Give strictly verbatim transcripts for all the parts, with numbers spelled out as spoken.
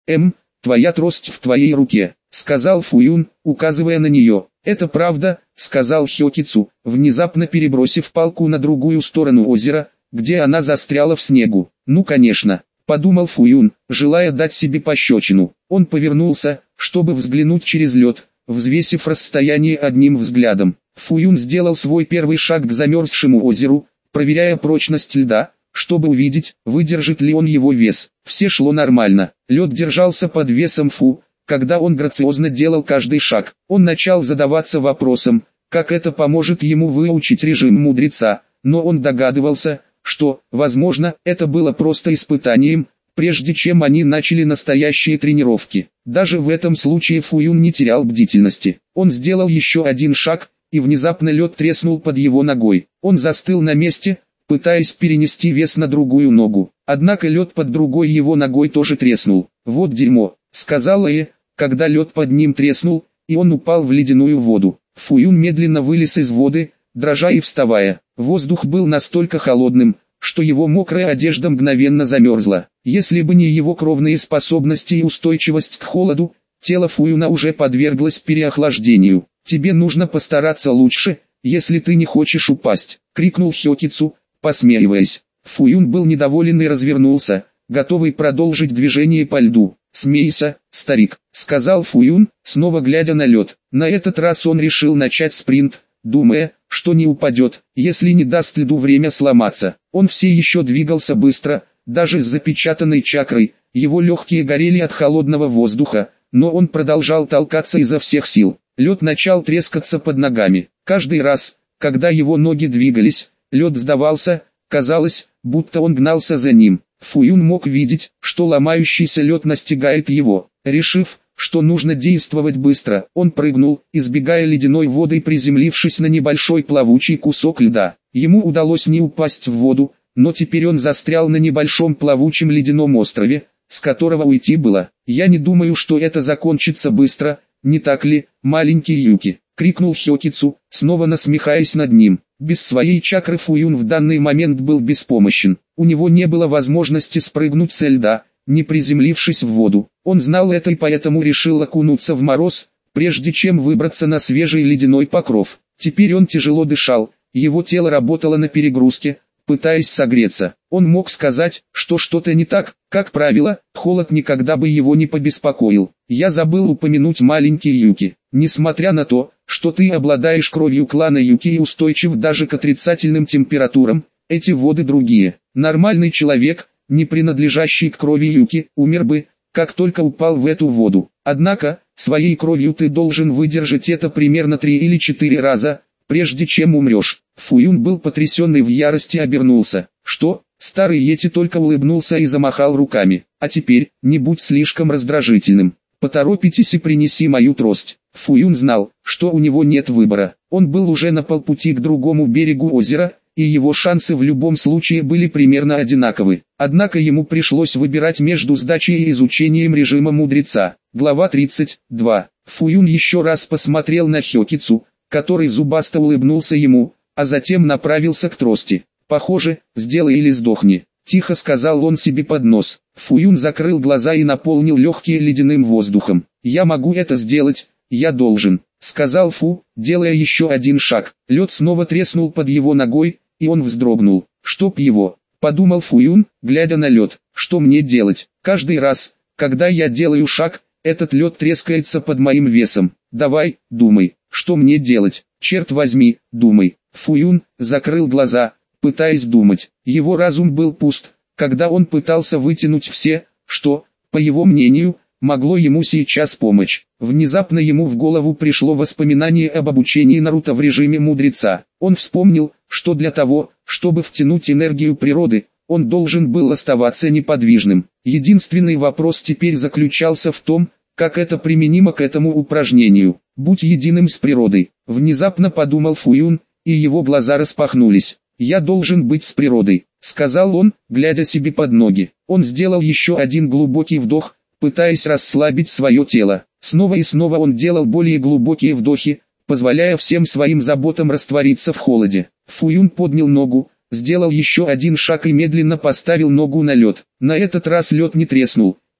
Эм, твоя трость в твоей руке, сказал Фуюн, указывая на нее. Это правда, сказал Хёкицу, внезапно перебросив палку на другую сторону озера, где она застряла в снегу. Ну конечно, подумал Фуюн, желая дать себе пощечину. Он повернулся, чтобы взглянуть через лед, взвесив расстояние одним взглядом. Фуюн сделал свой первый шаг к замерзшему озеру, проверяя прочность льда, чтобы увидеть, выдержит ли он его вес. Все шло нормально. Лед держался под весом Фу. Когда он грациозно делал каждый шаг, он начал задаваться вопросом, как это поможет ему выучить режим мудреца, но он догадывался, что, возможно, это было просто испытанием, прежде чем они начали настоящие тренировки. Даже в этом случае Фуюн не терял бдительности. Он сделал еще один шаг, и внезапно лед треснул под его ногой. Он застыл на месте, пытаясь перенести вес на другую ногу. Однако лед под другой его ногой тоже треснул. «Вот дерьмо», — сказала Э, когда лед под ним треснул, и он упал в ледяную воду. Фуюн медленно вылез из воды, дрожа и вставая. Воздух был настолько холодным, что его мокрая одежда мгновенно замерзла. Если бы не его кровные способности и устойчивость к холоду, тело Фуюна уже подверглось переохлаждению. «Тебе нужно постараться лучше, если ты не хочешь упасть», — крикнул Хёкицу, посмеиваясь. Фуюн был недоволен и развернулся, готовый продолжить движение по льду. «Смейся, старик», — сказал Фуюн, снова глядя на лед. На этот раз он решил начать спринт, думая, что не упадет, если не даст льду время сломаться. Он все еще двигался быстро, даже с запечатанной чакрой, его легкие горели от холодного воздуха, но он продолжал толкаться изо всех сил. Лед начал трескаться под ногами. Каждый раз, когда его ноги двигались, лед сдавался, казалось, будто он гнался за ним. Фуюн мог видеть, что ломающийся лед настигает его. Решив, что нужно действовать быстро, он прыгнул, избегая ледяной воды и приземлившись на небольшой плавучий кусок льда. Ему удалось не упасть в воду, но теперь он застрял на небольшом плавучем ледяном острове, с которого уйти было. «Я не думаю, что это закончится быстро, не так ли, маленький Юки?» — крикнул Хёкицу, снова насмехаясь над ним. Без своей чакры Фуюн в данный момент был беспомощен. У него не было возможности спрыгнуть со льда, не приземлившись в воду. Он знал это и поэтому решил окунуться в мороз, прежде чем выбраться на свежий ледяной покров. Теперь он тяжело дышал, его тело работало на перегрузке, пытаясь согреться. Он мог сказать, что что-то не так, как правило, холод никогда бы его не побеспокоил. «Я забыл упомянуть маленький Юки. Несмотря на то, что ты обладаешь кровью клана Юки и устойчив даже к отрицательным температурам, эти воды другие. Нормальный человек, не принадлежащий к крови Юки, умер бы, как только упал в эту воду. Однако, своей кровью ты должен выдержать это примерно три или четыре раза, прежде чем умрешь». Фуюн был потрясен и в ярости обернулся. «Что?» Старый Йети только улыбнулся и замахал руками. «А теперь, не будь слишком раздражительным. Поторопитесь и принеси мою трость». Фуюн знал, что у него нет выбора. Он был уже на полпути к другому берегу озера, и его шансы в любом случае были примерно одинаковы. Однако ему пришлось выбирать между сдачей и изучением режима мудреца. Глава тридцать два. Фуюн еще раз посмотрел на Хёкицу, который зубасто улыбнулся ему, а затем направился к трости. «Похоже, сделай или сдохни», — тихо сказал он себе под нос. Фуюн закрыл глаза и наполнил легкие ледяным воздухом. «Я могу это сделать, я должен», — сказал Фу, делая еще один шаг. Лед снова треснул под его ногой, и он вздрогнул. «Чтоб его», — подумал Фуюн, глядя на лед. «Что мне делать? Каждый раз, когда я делаю шаг, этот лед трескается под моим весом. Давай, думай, что мне делать? Черт возьми, думай». Фуюн закрыл глаза, пытаясь думать. Его разум был пуст, когда он пытался вытянуть все, что, по его мнению, могло ему сейчас помочь. Внезапно ему в голову пришло воспоминание об обучении Наруто в режиме мудреца. Он вспомнил, что для того, чтобы втянуть энергию природы, он должен был оставаться неподвижным. Единственный вопрос теперь заключался в том, как это применимо к этому упражнению. «Будь единым с природой», — внезапно подумал Фуюн, и его глаза распахнулись. «Я должен быть с природой», — сказал он, глядя себе под ноги. Он сделал еще один глубокий вдох, пытаясь расслабить свое тело. Снова и снова он делал более глубокие вдохи, позволяя всем своим заботам раствориться в холоде. Фуюн поднял ногу, сделал еще один шаг и медленно поставил ногу на лед. На этот раз лед не треснул,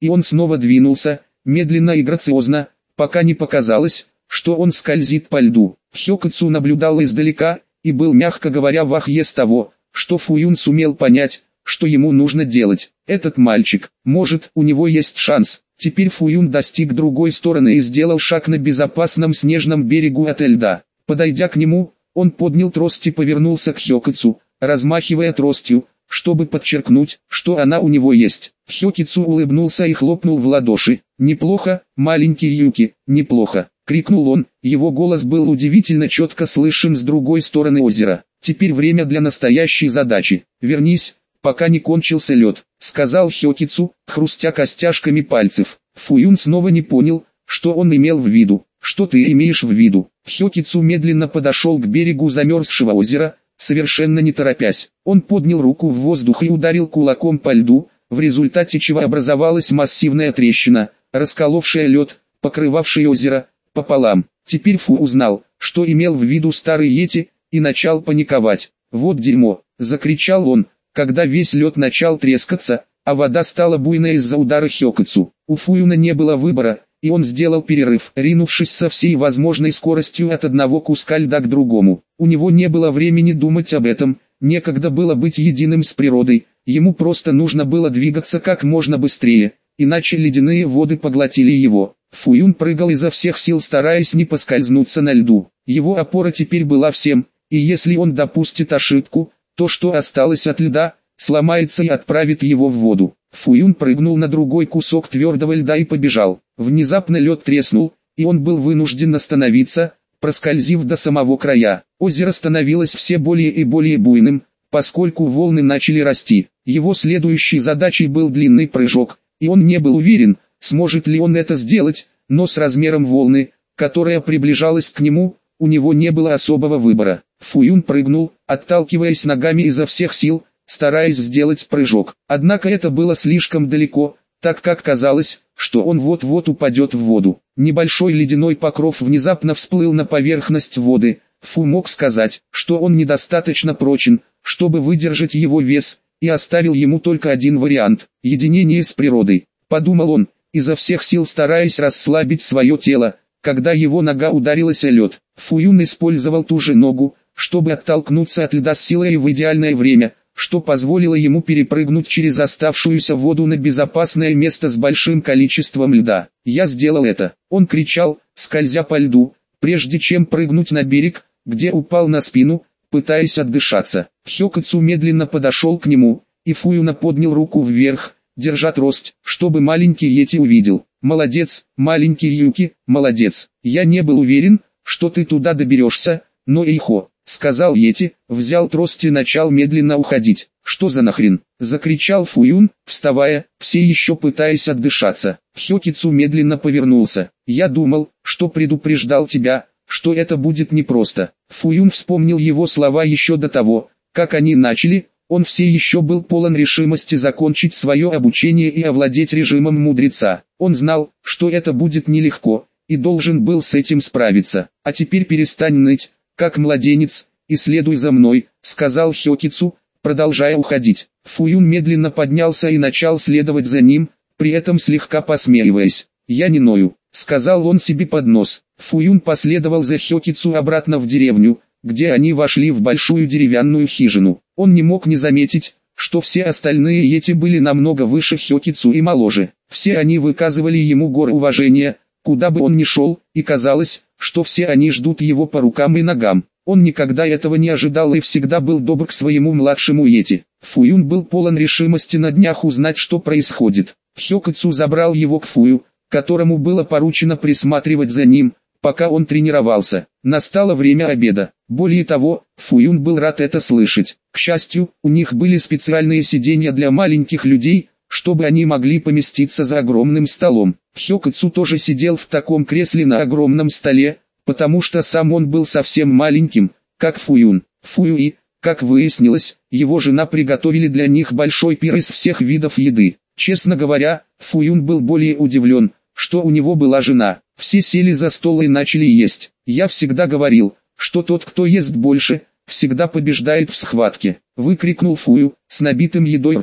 и он снова двинулся, медленно и грациозно, пока не показалось, что он скользит по льду. Хёкэцу наблюдал издалека, и был, мягко говоря, в ахуе с того, что Фуюн сумел понять, что ему нужно делать. Этот мальчик, может, у него есть шанс. Теперь Фуюн достиг другой стороны и сделал шаг на безопасном снежном берегу от льда. Подойдя к нему, он поднял трость и повернулся к Хёкэцу, размахивая тростью, чтобы подчеркнуть, что она у него есть. Хёкэцу улыбнулся и хлопнул в ладоши. «Неплохо, маленький Юки, неплохо!» — крикнул он, его голос был удивительно четко слышен с другой стороны озера. «Теперь время для настоящей задачи. Вернись, пока не кончился лед», — сказал Хёкэцу, хрустя костяшками пальцев. Фуюн снова не понял, что он имел в виду. «Что ты имеешь в виду?» Хёкэцу медленно подошел к берегу замерзшего озера, совершенно не торопясь. Он поднял руку в воздух и ударил кулаком по льду, в результате чего образовалась массивная трещина, расколовшая лед, покрывавший озеро, пополам. Теперь Фу узнал, что имел в виду старый Йети, и начал паниковать. «Вот дерьмо!» — закричал он, когда весь лед начал трескаться, а вода стала буйной из-за удара Хёкэцу. У Фуюна не было выбора, и он сделал перерыв, ринувшись со всей возможной скоростью от одного куска льда к другому. У него не было времени думать об этом, некогда было быть единым с природой, ему просто нужно было двигаться как можно быстрее, иначе ледяные воды поглотили его. Фуюн прыгал изо всех сил, стараясь не поскользнуться на льду. Его опора теперь была всем, и если он допустит ошибку, то что осталось от льда, сломается и отправит его в воду. Фуюн прыгнул на другой кусок твердого льда и побежал. Внезапно лед треснул, и он был вынужден остановиться, проскользив до самого края. Озеро становилось все более и более буйным, поскольку волны начали расти. Его следующей задачей был длинный прыжок, и он не был уверен, сможет ли он это сделать, но с размером волны, которая приближалась к нему, у него не было особого выбора. Фуюн прыгнул, отталкиваясь ногами изо всех сил, стараясь сделать прыжок. Однако это было слишком далеко, так как казалось, что он вот-вот упадет в воду. Небольшой ледяной покров внезапно всплыл на поверхность воды. Фу мог сказать, что он недостаточно прочен, чтобы выдержать его вес, и оставил ему только один вариант – единение с природой. Подумал он, изо всех сил стараясь расслабить свое тело, когда его нога ударилась о лед. Фуюн использовал ту же ногу, чтобы оттолкнуться от льда с силой и в идеальное время, что позволило ему перепрыгнуть через оставшуюся воду на безопасное место с большим количеством льда. «Я сделал это!» Он кричал, скользя по льду, прежде чем прыгнуть на берег, где упал на спину, пытаясь отдышаться. Хёкэцу медленно подошел к нему, и Фуюна поднял руку вверх, держа трость, чтобы маленький Йети увидел. «Молодец, маленький Юки, молодец. Я не был уверен, что ты туда доберешься, но эйхо», — сказал Йети, взял трость и начал медленно уходить. «Что за нахрен?» — закричал Фуюн, вставая, все еще пытаясь отдышаться. Хёкэцу медленно повернулся. «Я думал, что предупреждал тебя, что это будет непросто». Фуюн вспомнил его слова еще до того, как они начали. Он все еще был полон решимости закончить свое обучение и овладеть режимом мудреца. Он знал, что это будет нелегко, и должен был с этим справиться. «А теперь перестань ныть, как младенец, и следуй за мной», — сказал Хёкэцу, продолжая уходить. Фуюн медленно поднялся и начал следовать за ним, при этом слегка посмеиваясь. «Я не ною», — сказал он себе под нос. Фуюн последовал за Хёкэцу обратно в деревню, где они вошли в большую деревянную хижину. Он не мог не заметить, что все остальные Йети были намного выше Хёкэцу и моложе. Все они выказывали ему гору уважения, куда бы он ни шел, и казалось, что все они ждут его по рукам и ногам. Он никогда этого не ожидал и всегда был добр к своему младшему Йети. Фуюн был полон решимости на днях узнать, что происходит. Хёкэцу забрал его к Фую, которому было поручено присматривать за ним, пока он тренировался. Настало время обеда. Более того, Фуюн был рад это слышать. К счастью, у них были специальные сиденья для маленьких людей, чтобы они могли поместиться за огромным столом. Хёкэцу тоже сидел в таком кресле на огромном столе, потому что сам он был совсем маленьким, как Фуюн. Фую и, как выяснилось, его жена приготовили для них большой пир из всех видов еды. Честно говоря, Фуюн был более удивлен, что у него была жена. Все сели за стол и начали есть. «Я всегда говорил, что тот, кто ест больше, всегда побеждает в схватке», — выкрикнул Фую, с набитым едой ртом.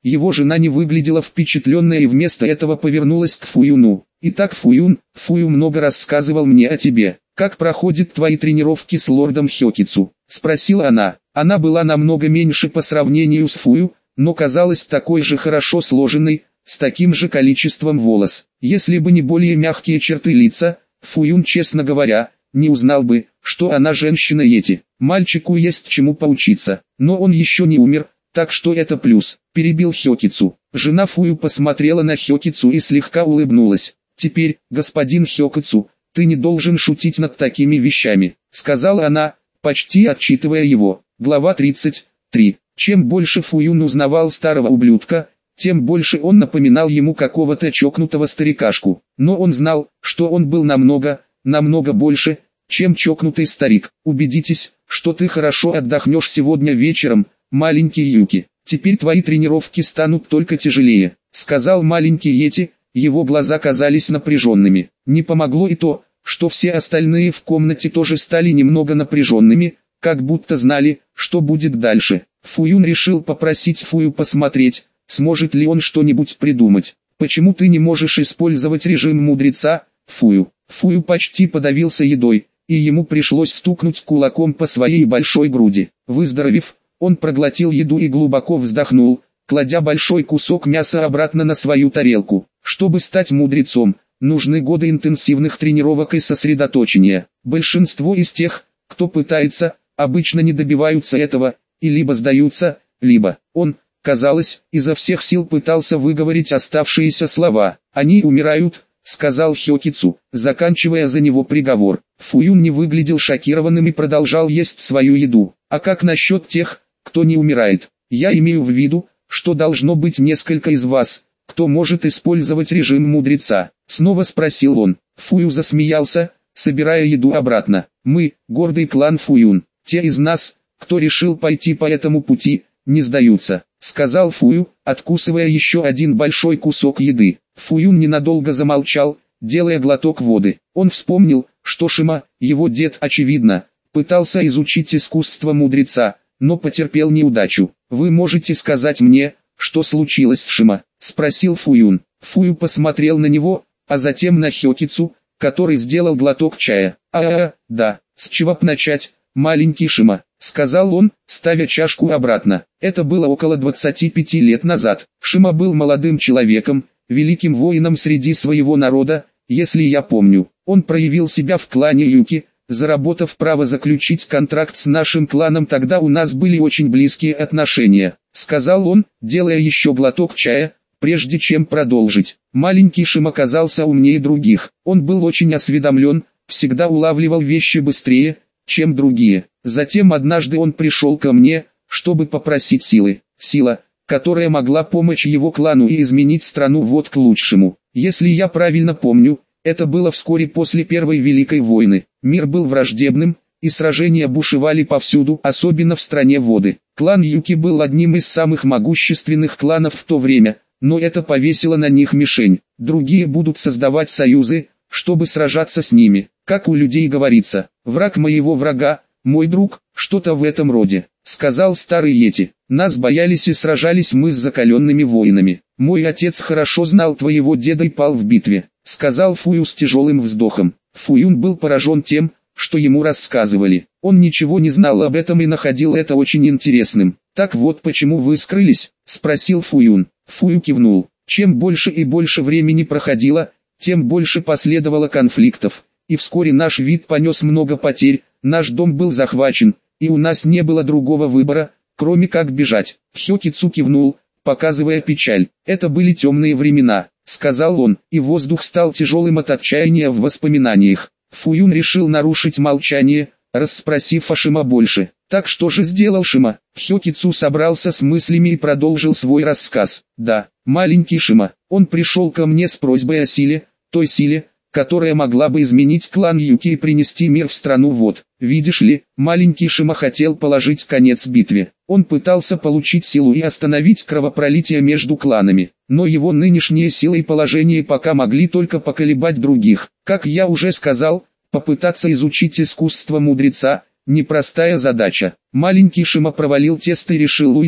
Его жена не выглядела впечатленной и вместо этого повернулась к Фуюну. «Итак, Фуюн, Фую много рассказывал мне о тебе. Как проходят твои тренировки с лордом Хёкицу?» – спросила она. Она была намного меньше по сравнению с Фую, но казалась такой же хорошо сложенной, с таким же количеством волос. Если бы не более мягкие черты лица, Фуюн, честно говоря, не узнал бы, что она женщина-йети. Мальчику есть чему поучиться, но он еще не умер, так что это плюс, перебил Хёкицу. Жена Фую посмотрела на Хёкицу и слегка улыбнулась. «Теперь, господин Хёкицу, ты не должен шутить над такими вещами», сказала она, почти отчитывая его. Глава тридцать три. Чем больше Фуюн узнавал старого ублюдка, тем больше он напоминал ему какого-то чокнутого старикашку. Но он знал, что он был намного, намного больше, чем чокнутый старик. «Убедитесь, что ты хорошо отдохнешь сегодня вечером, маленький Юки. Теперь твои тренировки станут только тяжелее», сказал маленький йети. Его глаза казались напряженными. Не помогло и то, что все остальные в комнате тоже стали немного напряженными, как будто знали, что будет дальше. Фуюн решил попросить Фую посмотреть, сможет ли он что-нибудь придумать. «Почему ты не можешь использовать режим мудреца, Фую?» Фую почти подавился едой, и ему пришлось стукнуть кулаком по своей большой груди. Выздоровев, он проглотил еду и глубоко вздохнул, кладя большой кусок мяса обратно на свою тарелку. Чтобы стать мудрецом, нужны годы интенсивных тренировок и сосредоточения. Большинство из тех, кто пытается, обычно не добиваются этого, и либо сдаются, либо он, казалось, изо всех сил пытался выговорить оставшиеся слова. «Они умирают», — сказал Хёкицу, заканчивая за него приговор. Фуюн не выглядел шокированным и продолжал есть свою еду. «А как насчет тех, кто не умирает? Я имею в виду, что должно быть несколько из вас, кто может использовать режим мудреца?» Снова спросил он. Фую засмеялся, собирая еду обратно. «Мы, гордый клан Фуюн, те из нас, кто решил пойти по этому пути, не сдаются», сказал Фую, откусывая еще один большой кусок еды. Фуюн ненадолго замолчал, делая глоток воды. Он вспомнил, что Шима, его дед, очевидно, пытался изучить искусство мудреца, но потерпел неудачу. «Вы можете сказать мне, что случилось с Шима?» — спросил Фуюн. Фую посмотрел на него, а затем на Хёкицу, который сделал глоток чая. «А-а-а, да, с чего б начать, маленький Шима?» — сказал он, ставя чашку обратно. Это было около двадцати пяти лет назад. Шима был молодым человеком, великим воином среди своего народа, если я помню. Он проявил себя в клане Юки, заработав право заключить контракт с нашим кланом. Тогда у нас были очень близкие отношения, сказал он, делая еще глоток чая, прежде чем продолжить. Маленький Шим оказался умнее других. Он был очень осведомлен, всегда улавливал вещи быстрее, чем другие. Затем однажды он пришел ко мне, чтобы попросить силы. Сила, которая могла помочь его клану и изменить страну вот к лучшему. Если я правильно помню, это было вскоре после Первой Великой войны. Мир был враждебным, и сражения бушевали повсюду, особенно в стране воды. Клан Юки был одним из самых могущественных кланов в то время, но это повесило на них мишень. Другие будут создавать союзы, чтобы сражаться с ними. Как у людей говорится, враг моего врага, мой друг, что-то в этом роде, сказал старый йети. Нас боялись и сражались мы с закаленными воинами. Мой отец хорошо знал твоего деда и пал в битве, сказал Фую с тяжелым вздохом. Фуюн был поражен тем, что ему рассказывали. Он ничего не знал об этом и находил это очень интересным. Так вот почему вы скрылись, спросил Фуюн. Фую кивнул. Чем больше и больше времени проходило, тем больше последовало конфликтов, и вскоре наш вид понес много потерь, наш дом был захвачен, и у нас не было другого выбора, кроме как бежать. Хёкицу кивнул, показывая печаль. Это были темные времена, сказал он, и воздух стал тяжелым от отчаяния в воспоминаниях. Фуюн решил нарушить молчание, расспросив о Шима больше. Так что же сделал Шима? Хёкицу собрался с мыслями и продолжил свой рассказ. Да, маленький Шима, он пришел ко мне с просьбой о силе, той силе, которая могла бы изменить клан Юки и принести мир в страну вод. Видишь ли, маленький Шима хотел положить конец битве. Он пытался получить силу и остановить кровопролитие между кланами, но его нынешние силы и положение пока могли только поколебать других. Как я уже сказал, попытаться изучить искусство мудреца – непростая задача. Маленький Шима провалил тест и решил уйти,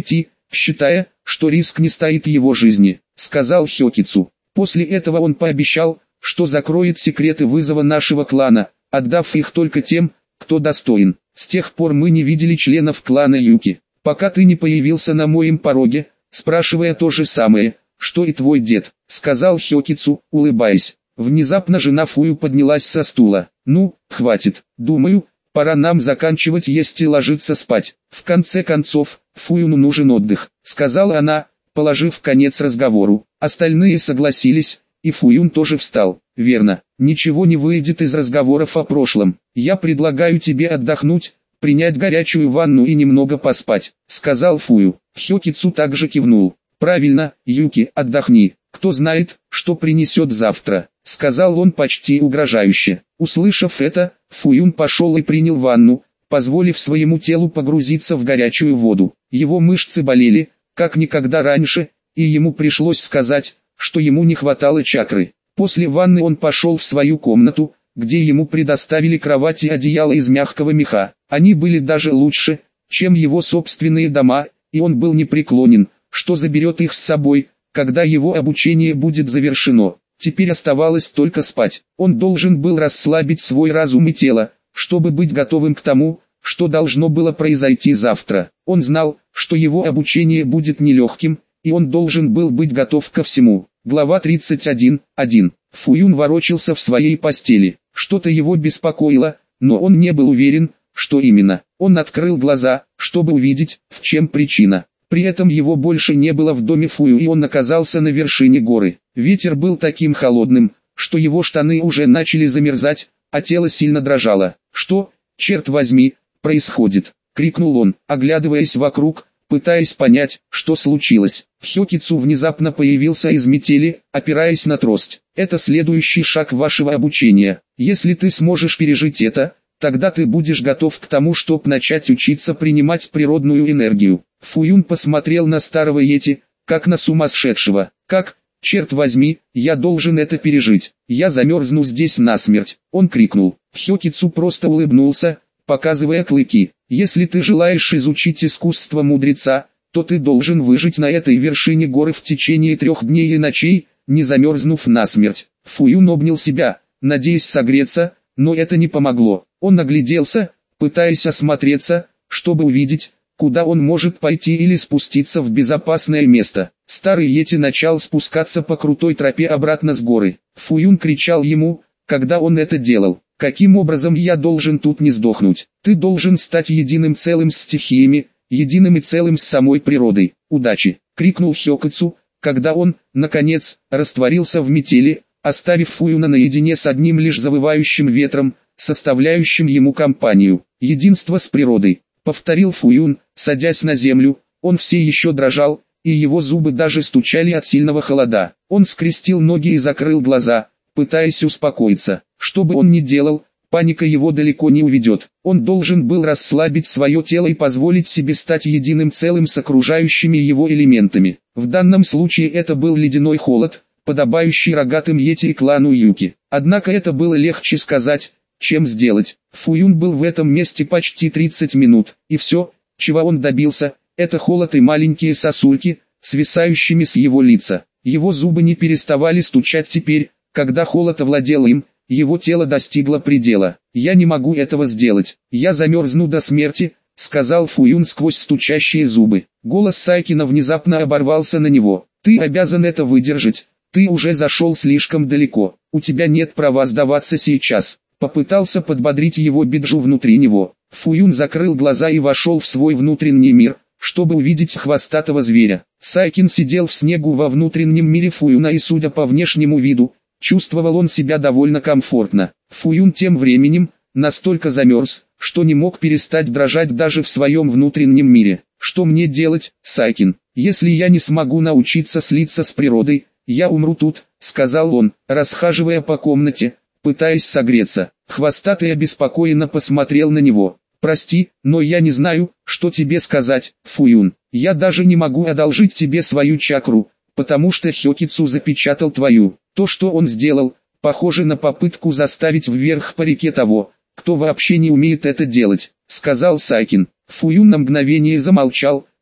считая, что риск не стоит его жизни, сказал Хёкицу. После этого он пообещал, что закроет секреты вызова нашего клана, отдав их только тем, кто достоин. С тех пор мы не видели членов клана Юки, пока ты не появился на моем пороге, спрашивая то же самое, что и твой дед, сказал Хёкицу, улыбаясь. Внезапно жена Фую поднялась со стула. Ну, хватит, думаю, пора нам заканчивать есть и ложиться спать. В конце концов, Фуюну нужен отдых, сказала она, положив конец разговору. Остальные согласились, и Фуюн тоже встал. Верно, ничего не выйдет из разговоров о прошлом. Я предлагаю тебе отдохнуть, принять горячую ванну и немного поспать, сказал Фую. Хёкицу также кивнул. Правильно, Юки, отдохни. Кто знает, что принесет завтра, сказал он почти угрожающе. Услышав это, Фуюн пошел и принял ванну, позволив своему телу погрузиться в горячую воду. Его мышцы болели, как никогда раньше, и ему пришлось сказать, что ему не хватало чакры. После ванны он пошел в свою комнату, где ему предоставили кровать и одеяло из мягкого меха. Они были даже лучше, чем его собственные дома, и он был непреклонен, что заберет их с собой, когда его обучение будет завершено. Теперь оставалось только спать. Он должен был расслабить свой разум и тело, чтобы быть готовым к тому, что должно было произойти завтра. Он знал, что его обучение будет нелегким, и он должен был быть готов ко всему. Глава тридцать один, один. Фуюн ворочался в своей постели. Что-то его беспокоило, но он не был уверен, что именно. Он открыл глаза, чтобы увидеть, в чем причина. При этом его больше не было в доме Фую, и он оказался на вершине горы. Ветер был таким холодным, что его штаны уже начали замерзать, а тело сильно дрожало. «Что, черт возьми, происходит?» — крикнул он, оглядываясь вокруг, пытаясь понять, что случилось. Хёкицу внезапно появился из метели, опираясь на трость. «Это следующий шаг вашего обучения. Если ты сможешь пережить это, тогда ты будешь готов к тому, чтобы начать учиться принимать природную энергию». Фуюн посмотрел на старого йети, как на сумасшедшего. «Как, черт возьми, я должен это пережить? Я замерзну здесь насмерть!» Он крикнул. Хёкицу просто улыбнулся, показывая клыки. «Если ты желаешь изучить искусство мудреца, то ты должен выжить на этой вершине горы в течение трех дней и ночей, не замерзнув насмерть». Фуюн обнял себя, надеясь согреться, но это не помогло. Он огляделся, пытаясь осмотреться, чтобы увидеть, куда он может пойти или спуститься в безопасное место. Старый йети начал спускаться по крутой тропе обратно с горы. Фуюн кричал ему, когда он это делал: «Каким образом я должен тут не сдохнуть? Ты должен стать единым целым с стихиями, единым и целым с самой природой. Удачи!» — крикнул Хёкицу, когда он, наконец, растворился в метели, оставив Фуюна наедине с одним лишь завывающим ветром, составляющим ему компанию. «Единство с природой», — повторил Фуюн, садясь на землю. Он все еще дрожал, и его зубы даже стучали от сильного холода. Он скрестил ноги и закрыл глаза, пытаясь успокоиться. Что бы он ни делал, паника его далеко не уведет. Он должен был расслабить свое тело и позволить себе стать единым целым с окружающими его элементами. В данном случае это был ледяной холод, подобающий рогатым йети и клану Юки. Однако это было легче сказать, чем сделать. Фуюн был в этом месте почти тридцать минут, и все, чего он добился, это холод и маленькие сосульки, свисающими с его лица. Его зубы не переставали стучать теперь, когда холод овладел им, его тело достигло предела. «Я не могу этого сделать, я замерзну до смерти», — сказал Фуюн сквозь стучащие зубы. Голос Сайкина внезапно оборвался на него. «Ты обязан это выдержать, ты уже зашел слишком далеко, у тебя нет права сдаваться сейчас». Попытался подбодрить его Биджу внутри него. Фуюн закрыл глаза и вошел в свой внутренний мир, чтобы увидеть хвостатого зверя. Сайкин сидел в снегу во внутреннем мире Фуюна, и судя по внешнему виду, чувствовал он себя довольно комфортно. Фуюн тем временем настолько замерз, что не мог перестать дрожать даже в своем внутреннем мире. «Что мне делать, Сайкин? Если я не смогу научиться слиться с природой, я умру тут», — сказал он, расхаживая по комнате, пытаясь согреться. Хвостатый обеспокоенно посмотрел на него. «Прости, но я не знаю, что тебе сказать, Фуюн. Я даже не могу одолжить тебе свою чакру, потому что Хёкицу запечатал твою». То, что он сделал, похоже на попытку заставить вверх по реке того, кто вообще не умеет это делать, сказал Сайкин. Фуюн на мгновение замолчал,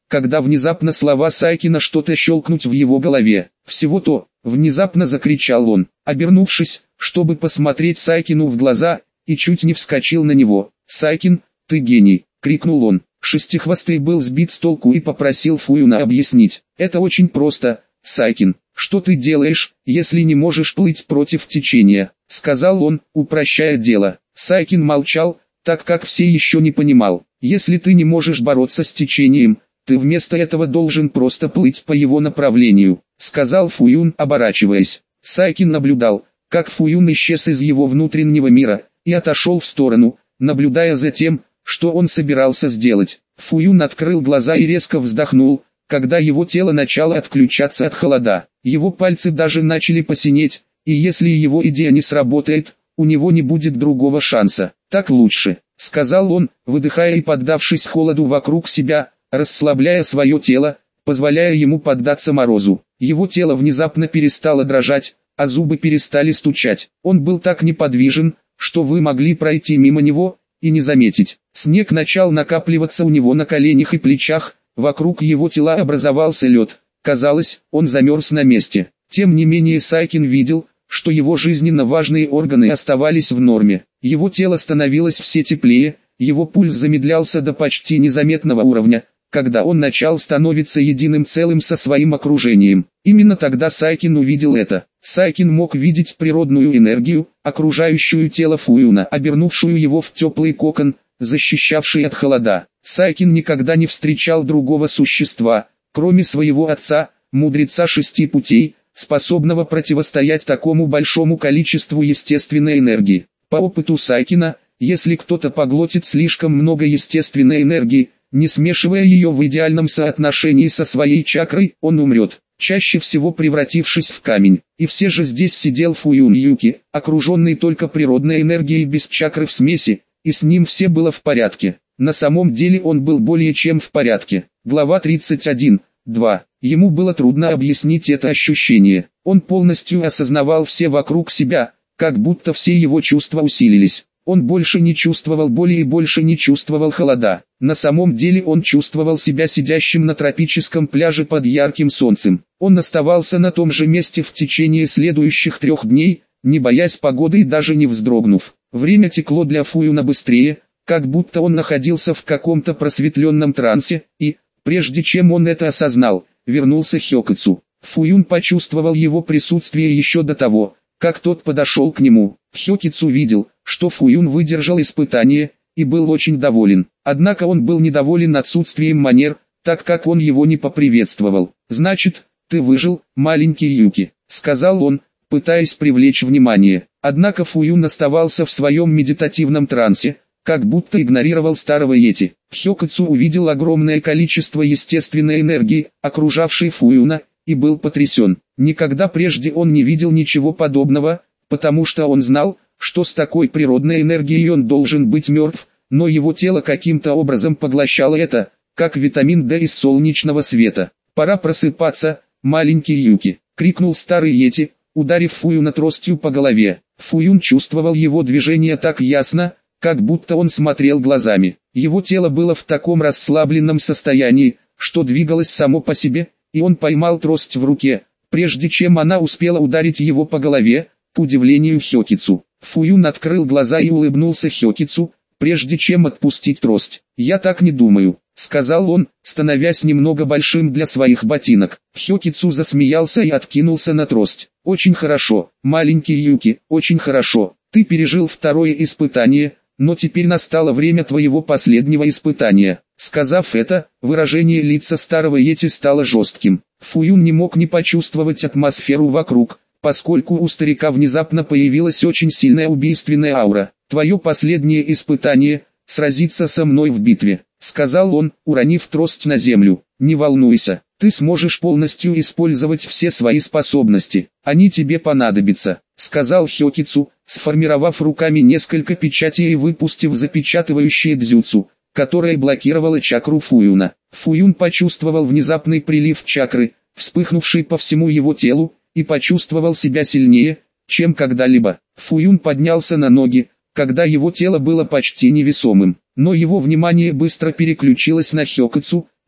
когда внезапно слова Сайкина что-то щелкнуть в его голове. «Всего то!» — внезапно закричал он, обернувшись, чтобы посмотреть Сайкину в глаза, и чуть не вскочил на него. «Сайкин, ты гений!» — крикнул он. Шестихвостый был сбит с толку и попросил Фуюна объяснить. «Это очень просто, Сайкин. Что ты делаешь, если не можешь плыть против течения?» — сказал он, упрощая дело. Сайкин молчал, так как все еще не понимал. «Если ты не можешь бороться с течением, ты вместо этого должен просто плыть по его направлению», — сказал Фуюн, оборачиваясь. Сайкин наблюдал, как Фуюн исчез из его внутреннего мира, и отошел в сторону, наблюдая за тем, что он собирался сделать. Фуюн открыл глаза и резко вздохнул, когда его тело начало отключаться от холода. Его пальцы даже начали посинеть, и если его идея не сработает, у него не будет другого шанса. «Так лучше», — сказал он, выдыхая и поддавшись холоду вокруг себя, расслабляя свое тело, позволяя ему поддаться морозу. Его тело внезапно перестало дрожать, а зубы перестали стучать. Он был так неподвижен, что вы могли пройти мимо него и не заметить. Снег начал накапливаться у него на коленях и плечах, вокруг его тела образовался лед. Казалось, он замерз на месте. Тем не менее Сайкин видел, что его жизненно важные органы оставались в норме. Его тело становилось все теплее, его пульс замедлялся до почти незаметного уровня, когда он начал становиться единым целым со своим окружением. Именно тогда Сайкин увидел это. Сайкин мог видеть природную энергию, окружающую тело Фуюна, обернувшую его в теплый кокон, защищавший от холода. Сайкин никогда не встречал другого существа, кроме своего отца, мудреца шести путей, способного противостоять такому большому количеству естественной энергии. По опыту Сайкина, если кто-то поглотит слишком много естественной энергии, не смешивая ее в идеальном соотношении со своей чакрой, он умрет, чаще всего превратившись в камень. И все же здесь сидел Фуюн Юки, окруженный только природной энергией без чакры в смеси, и с ним все было в порядке. На самом деле он был более чем в порядке. Глава тридцать один. два. Ему было трудно объяснить это ощущение. Он полностью осознавал все вокруг себя, как будто все его чувства усилились. Он больше не чувствовал боли и больше не чувствовал холода. На самом деле он чувствовал себя сидящим на тропическом пляже под ярким солнцем. Он оставался на том же месте в течение следующих трех дней, не боясь погоды и даже не вздрогнув. Время текло для Фуюна быстрее, как будто он находился в каком-то просветленном трансе, и, прежде чем он это осознал, вернулся Хёкэцу. Фуюн почувствовал его присутствие еще до того, как тот подошел к нему. Хёкэцу видел, что Фуюн выдержал испытание, и был очень доволен. Однако он был недоволен отсутствием манер, так как он его не поприветствовал. «Значит, ты выжил, маленький Юки», — сказал он, пытаясь привлечь внимание. Однако Фуюн оставался в своем медитативном трансе, как будто игнорировал старого Йети. Хёкэцу увидел огромное количество естественной энергии, окружавшей Фуюна, и был потрясен. Никогда прежде он не видел ничего подобного, потому что он знал, что с такой природной энергией он должен быть мертв, но его тело каким-то образом поглощало это, как витамин D из солнечного света. «Пора просыпаться, маленький Юки», — крикнул старый Йети, ударив Фуюна тростью по голове. Фуюн чувствовал его движение так ясно, как будто он смотрел глазами. Его тело было в таком расслабленном состоянии, что двигалось само по себе, и он поймал трость в руке, прежде чем она успела ударить его по голове, к удивлению Хёкэцу. Фуюн открыл глаза и улыбнулся Хёкэцу, прежде чем отпустить трость. «Я так не думаю», — сказал он, становясь немного большим для своих ботинок. Хёкэцу засмеялся и откинулся на трость. «Очень хорошо, маленький Юки, очень хорошо. Ты пережил второе испытание, но теперь настало время твоего последнего испытания». Сказав это, выражение лица старого Йети стало жестким. Фуюн не мог не почувствовать атмосферу вокруг, поскольку у старика внезапно появилась очень сильная убийственная аура. «Твое последнее испытание — сразиться со мной в битве», — сказал он, уронив трость на землю. «Не волнуйся, ты сможешь полностью использовать все свои способности, они тебе понадобятся», — сказал Хёкэцу, сформировав руками несколько печатей и выпустив запечатывающее дзюцу, которое блокировало чакру Фуюна. Фуюн почувствовал внезапный прилив чакры, вспыхнувший по всему его телу, и почувствовал себя сильнее, чем когда-либо. Фуюн поднялся на ноги, когда его тело было почти невесомым, но его внимание быстро переключилось на Хёкэцу,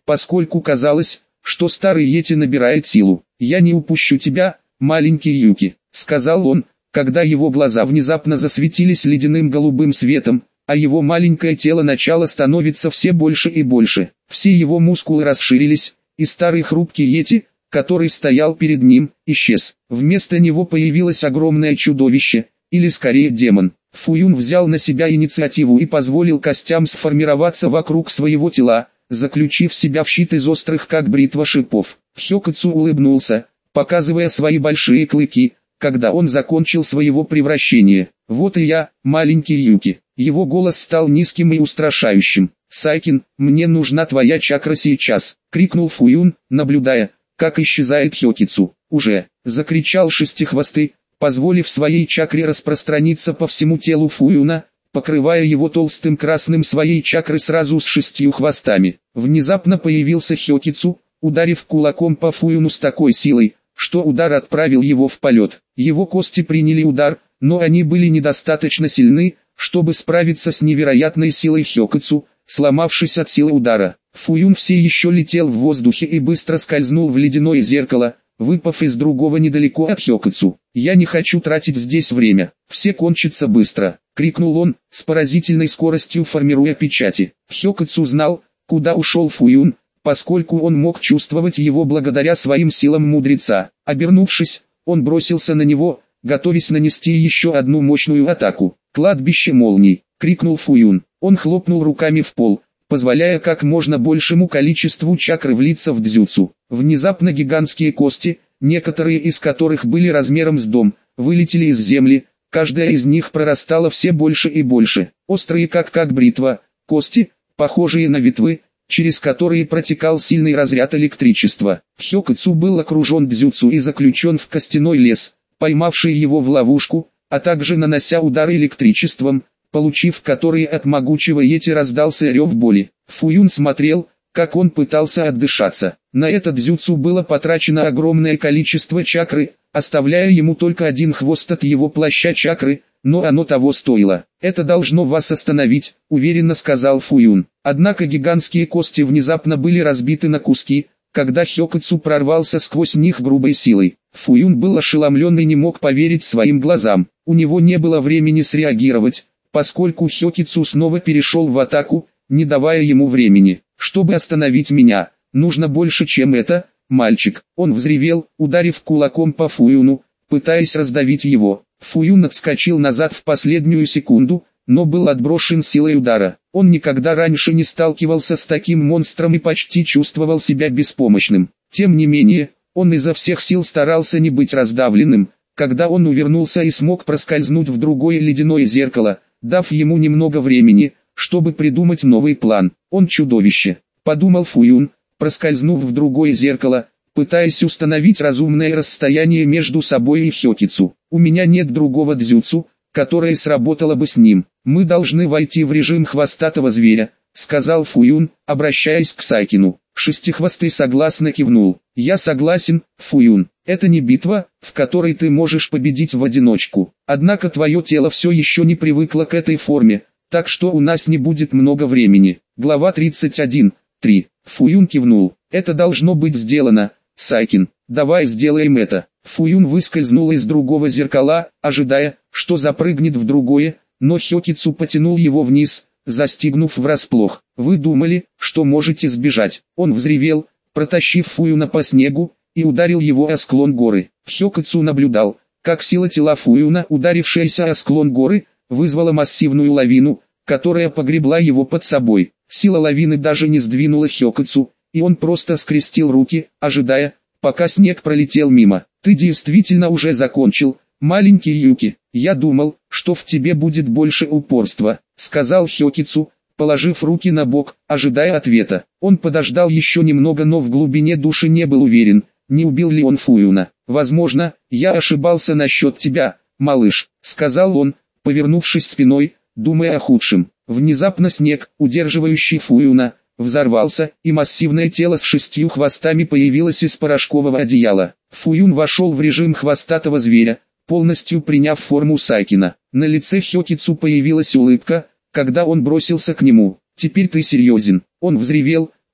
поскольку казалось, что старый Йети набирает силу. «Я не упущу тебя, маленький Юки», — сказал он, когда его глаза внезапно засветились ледяным голубым светом, а его маленькое тело начало становиться все больше и больше. Все его мускулы расширились, и старый хрупкий Йети, который стоял перед ним, исчез. Вместо него появилось огромное чудовище, или скорее демон. Фуюн взял на себя инициативу и позволил костям сформироваться вокруг своего тела, заключив себя в щит из острых как бритва шипов. Хёкацу улыбнулся, показывая свои большие клыки, когда он закончил своего превращения. «Вот и я, маленький Юки». Его голос стал низким и устрашающим. «Сайкин, мне нужна твоя чакра сейчас!» — крикнул Фуюн, наблюдая, как исчезает Хёкицу. «Уже!» — закричал Шестихвостый, позволив своей чакре распространиться по всему телу Фуюна, покрывая его толстым красным своей чакры сразу с шестью хвостами. Внезапно появился Хёкицу, ударив кулаком по Фуюну с такой силой, что удар отправил его в полет. Его кости приняли удар, но они были недостаточно сильны, чтобы справиться с невероятной силой Хёкацу, сломавшись от силы удара. Фуюн все еще летел в воздухе и быстро скользнул в ледяное зеркало, выпав из другого недалеко от Хёкацу. «Я не хочу тратить здесь время, все кончится быстро», — крикнул он, с поразительной скоростью формируя печати. Хёкацу знал, куда ушел Фуюн, поскольку он мог чувствовать его благодаря своим силам мудреца. Обернувшись, он бросился на него, готовясь нанести еще одну мощную атаку. «Кладбище молний!» — крикнул Фуюн. Он хлопнул руками в пол, позволяя как можно большему количеству чакры влиться в дзюцу. Внезапно гигантские кости, некоторые из которых были размером с дом, вылетели из земли, каждая из них прорастала все больше и больше. Острые как как бритва, кости, похожие на ветвы, через которые протекал сильный разряд электричества. Хёкацу был окружен дзюцу и заключен в костяной лес, поймавший его в ловушку, а также нанося удары электричеством, получив которые от могучего Йети раздался рев боли. Фуюн смотрел, как он пытался отдышаться. На этот дзюцу было потрачено огромное количество чакры, оставляя ему только один хвост от его плаща чакры, но оно того стоило. «Это должно вас остановить», — уверенно сказал Фуюн. Однако гигантские кости внезапно были разбиты на куски, когда Хёкацу прорвался сквозь них грубой силой. Фуюн был ошеломлен и не мог поверить своим глазам. У него не было времени среагировать, поскольку Хёкицу снова перешел в атаку, не давая ему времени. «Чтобы остановить меня, нужно больше, чем это, мальчик». Он взревел, ударив кулаком по Фуюну, пытаясь раздавить его. Фуюн отскочил назад в последнюю секунду, но был отброшен силой удара. Он никогда раньше не сталкивался с таким монстром и почти чувствовал себя беспомощным. Тем не менее, он изо всех сил старался не быть раздавленным, когда он увернулся и смог проскользнуть в другое ледяное зеркало, дав ему немного времени, чтобы придумать новый план. «Он чудовище», — подумал Фуюн, проскользнув в другое зеркало, пытаясь установить разумное расстояние между собой и Хёкицу. «У меня нет другого дзюцу, которое сработало бы с ним. Мы должны войти в режим хвостатого зверя», — сказал Фуюн, обращаясь к Сайкину. Шестихвостый согласно кивнул. «Я согласен, Фуюн. Это не битва, в которой ты можешь победить в одиночку. Однако твое тело все еще не привыкло к этой форме, так что у нас не будет много времени». Глава тридцать один, три. Фуюн кивнул. «Это должно быть сделано, Сайкин. Давай сделаем это». Фуюн выскользнул из другого зеркала, ожидая, что запрыгнет в другое, но Хёкицу потянул его вниз, застигнув врасплох. «Вы думали, что можете сбежать?» Он взревел, протащив Фуюна по снегу, и ударил его о склон горы. Хёкицу наблюдал, как сила тела Фуюна, ударившаяся о склон горы, вызвала массивную лавину, которая погребла его под собой. Сила лавины даже не сдвинула Хёкицу, и он просто скрестил руки, ожидая, пока снег пролетел мимо. «Ты действительно уже закончил, маленький Юки. Я думал, что в тебе будет больше упорства», — сказал Хёкицу, положив руки на бок, ожидая ответа. Он подождал еще немного, но в глубине души не был уверен, не убил ли он Фуюна. «Возможно, я ошибался насчет тебя, малыш», — сказал он, повернувшись спиной, думая о худшем. Внезапно снег, удерживающий Фуюна, взорвался, и массивное тело с шестью хвостами появилось из порошкового одеяла. Фуюн вошел в режим хвостатого зверя, полностью приняв форму Сайкина. На лице Хёкицу появилась улыбка, когда он бросился к нему. «Теперь ты серьезен». Он взревел,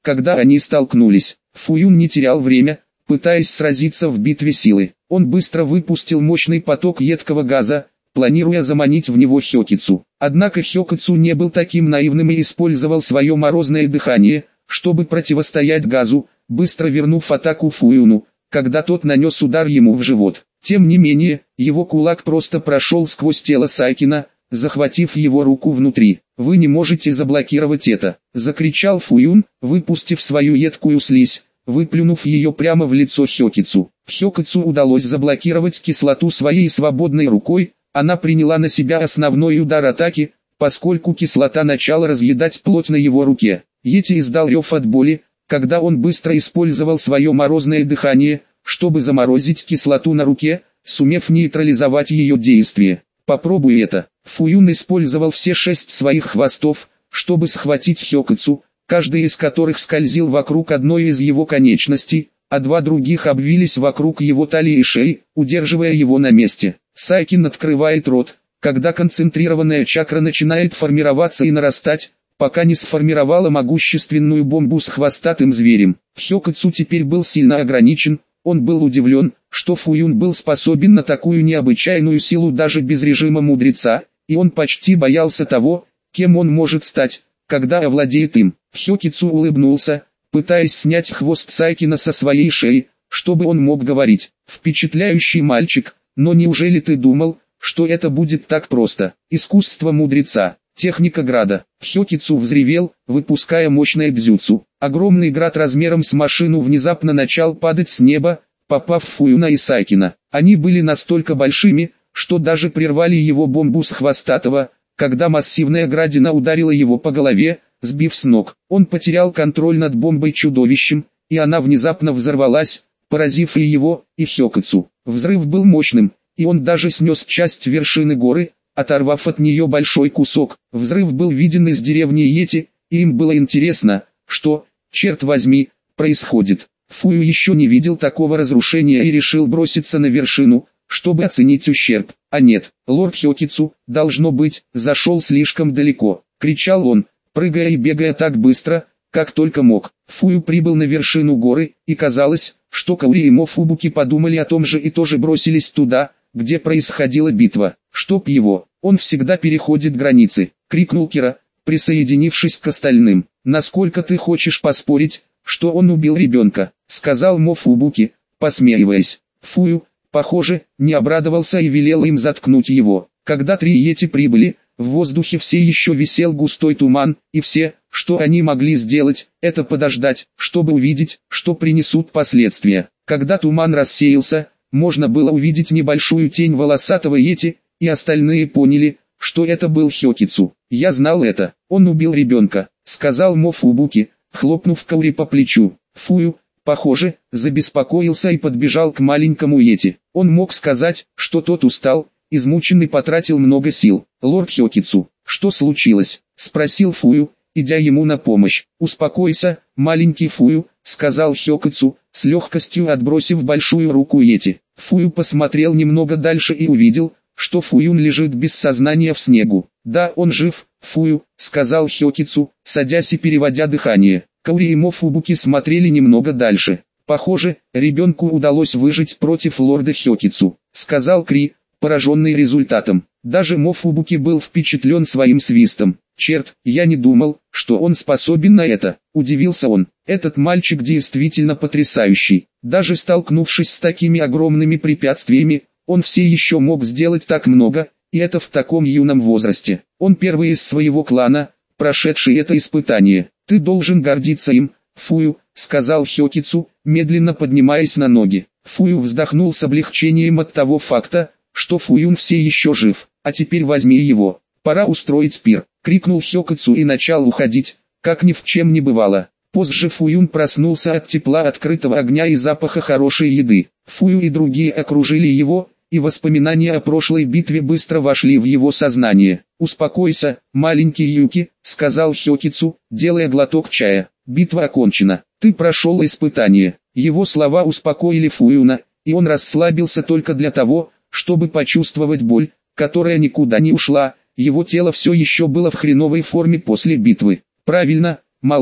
когда они столкнулись. Фуюн не терял время, пытаясь сразиться в битве силы. Он быстро выпустил мощный поток едкого газа, планируя заманить в него Хёкицу. Однако Хёкицу не был таким наивным и использовал свое морозное дыхание, чтобы противостоять газу, быстро вернув атаку Фуюну, когда тот нанес удар ему в живот. Тем не менее, его кулак просто прошел сквозь тело Сайкина, захватив его руку внутри. «Вы не можете заблокировать это!» — закричал Фуюн, выпустив свою едкую слизь, выплюнув ее прямо в лицо Хёкицу. Хёкицу удалось заблокировать кислоту своей свободной рукой, она приняла на себя основной удар атаки, поскольку кислота начала разъедать плоть на его руке. Йети издал рев от боли, когда он быстро использовал свое морозное дыхание, чтобы заморозить кислоту на руке, сумев нейтрализовать ее действие. «Попробуй это!» Фуюн использовал все шесть своих хвостов, чтобы схватить Хёкицу, каждый из которых скользил вокруг одной из его конечностей, а два других обвились вокруг его талии и шеи, удерживая его на месте. Сайкин открывает рот, когда концентрированная чакра начинает формироваться и нарастать, пока не сформировала могущественную бомбу с хвостатым зверем. Хёкицу теперь был сильно ограничен, он был удивлен, что Фуюн был способен на такую необычайную силу даже без режима мудреца, и он почти боялся того, кем он может стать, когда овладеет им. Хёкицу улыбнулся, пытаясь снять хвост Сайкина со своей шеи, чтобы он мог говорить. «Впечатляющий мальчик, но неужели ты думал, что это будет так просто?» Искусство мудреца, техника града. Хёкицу взревел, выпуская мощное дзюцу. Огромный град размером с машину внезапно начал падать с неба, попав в Фуюна и Сайкина. Они были настолько большими, что даже прервали его бомбу с хвостатого, когда массивная градина ударила его по голове, сбив с ног. Он потерял контроль над бомбой-чудовищем, и она внезапно взорвалась, поразив и его, и Хёкицу. Взрыв был мощным, и он даже снес часть вершины горы, оторвав от нее большой кусок. Взрыв был виден из деревни Йети, и им было интересно, что, черт возьми, происходит. Фую еще не видел такого разрушения и решил броситься на вершину, чтобы оценить ущерб. А нет, лорд Хёкицу, должно быть, зашел слишком далеко, кричал он, прыгая и бегая так быстро, как только мог. Фую прибыл на вершину горы, и казалось, что Каори и Мофубуки подумали о том же и тоже бросились туда, где происходила битва. «Чтоб его, он всегда переходит границы», — крикнул Кира, присоединившись к остальным. «Насколько ты хочешь поспорить, что он убил ребенка?» — сказал Мофубуки, посмеиваясь. Фую, похоже, не обрадовался и велел им заткнуть его. Когда три йети прибыли, в воздухе все еще висел густой туман, и все, что они могли сделать, это подождать, чтобы увидеть, что принесут последствия. Когда туман рассеялся, можно было увидеть небольшую тень волосатого йети, и остальные поняли, что это был Хёкицу. «Я знал это, он убил ребенка», — сказал Мофубуки, хлопнув Каори по плечу. Фую, похоже, забеспокоился и подбежал к маленькому йети. Он мог сказать, что тот устал, измучен и потратил много сил. «Лорд Хёкицу, что случилось?» — спросил Фую, идя ему на помощь. «Успокойся, маленький Фую», — сказал Хёкицу, с легкостью отбросив большую руку йети. Фую посмотрел немного дальше и увидел, что Фуюн лежит без сознания в снегу. «Да, он жив, Фую», — сказал Хёкицу, садясь и переводя дыхание. Каори и Мофубуки смотрели немного дальше. «Похоже, ребенку удалось выжить против лорда Хёкицу», — сказал Кри, пораженный результатом. Даже Мофубуки был впечатлен своим свистом. «Черт, я не думал, что он способен на это», — удивился он. «Этот мальчик действительно потрясающий. Даже столкнувшись с такими огромными препятствиями, он все еще мог сделать так много, и это в таком юном возрасте. Он первый из своего клана, прошедший это испытание. Ты должен гордиться им, Фую», — сказал Хёкицу, медленно поднимаясь на ноги. Фую вздохнул с облегчением от того факта, что Фуюн все еще жив. «А теперь возьми его, пора устроить пир», — крикнул Хёкицу и начал уходить, как ни в чем не бывало. Позже Фуюн проснулся от тепла открытого огня и запаха хорошей еды. Фую и другие окружили его, и воспоминания о прошлой битве быстро вошли в его сознание. «Успокойся, маленький Юки», — сказал Хёкицу, делая глоток чая. «Битва окончена. Ты прошел испытание». Его слова успокоили Фуюна, и он расслабился только для того, чтобы почувствовать боль, которая никуда не ушла. Его тело все еще было в хреновой форме после битвы. «Правильно, малыш»,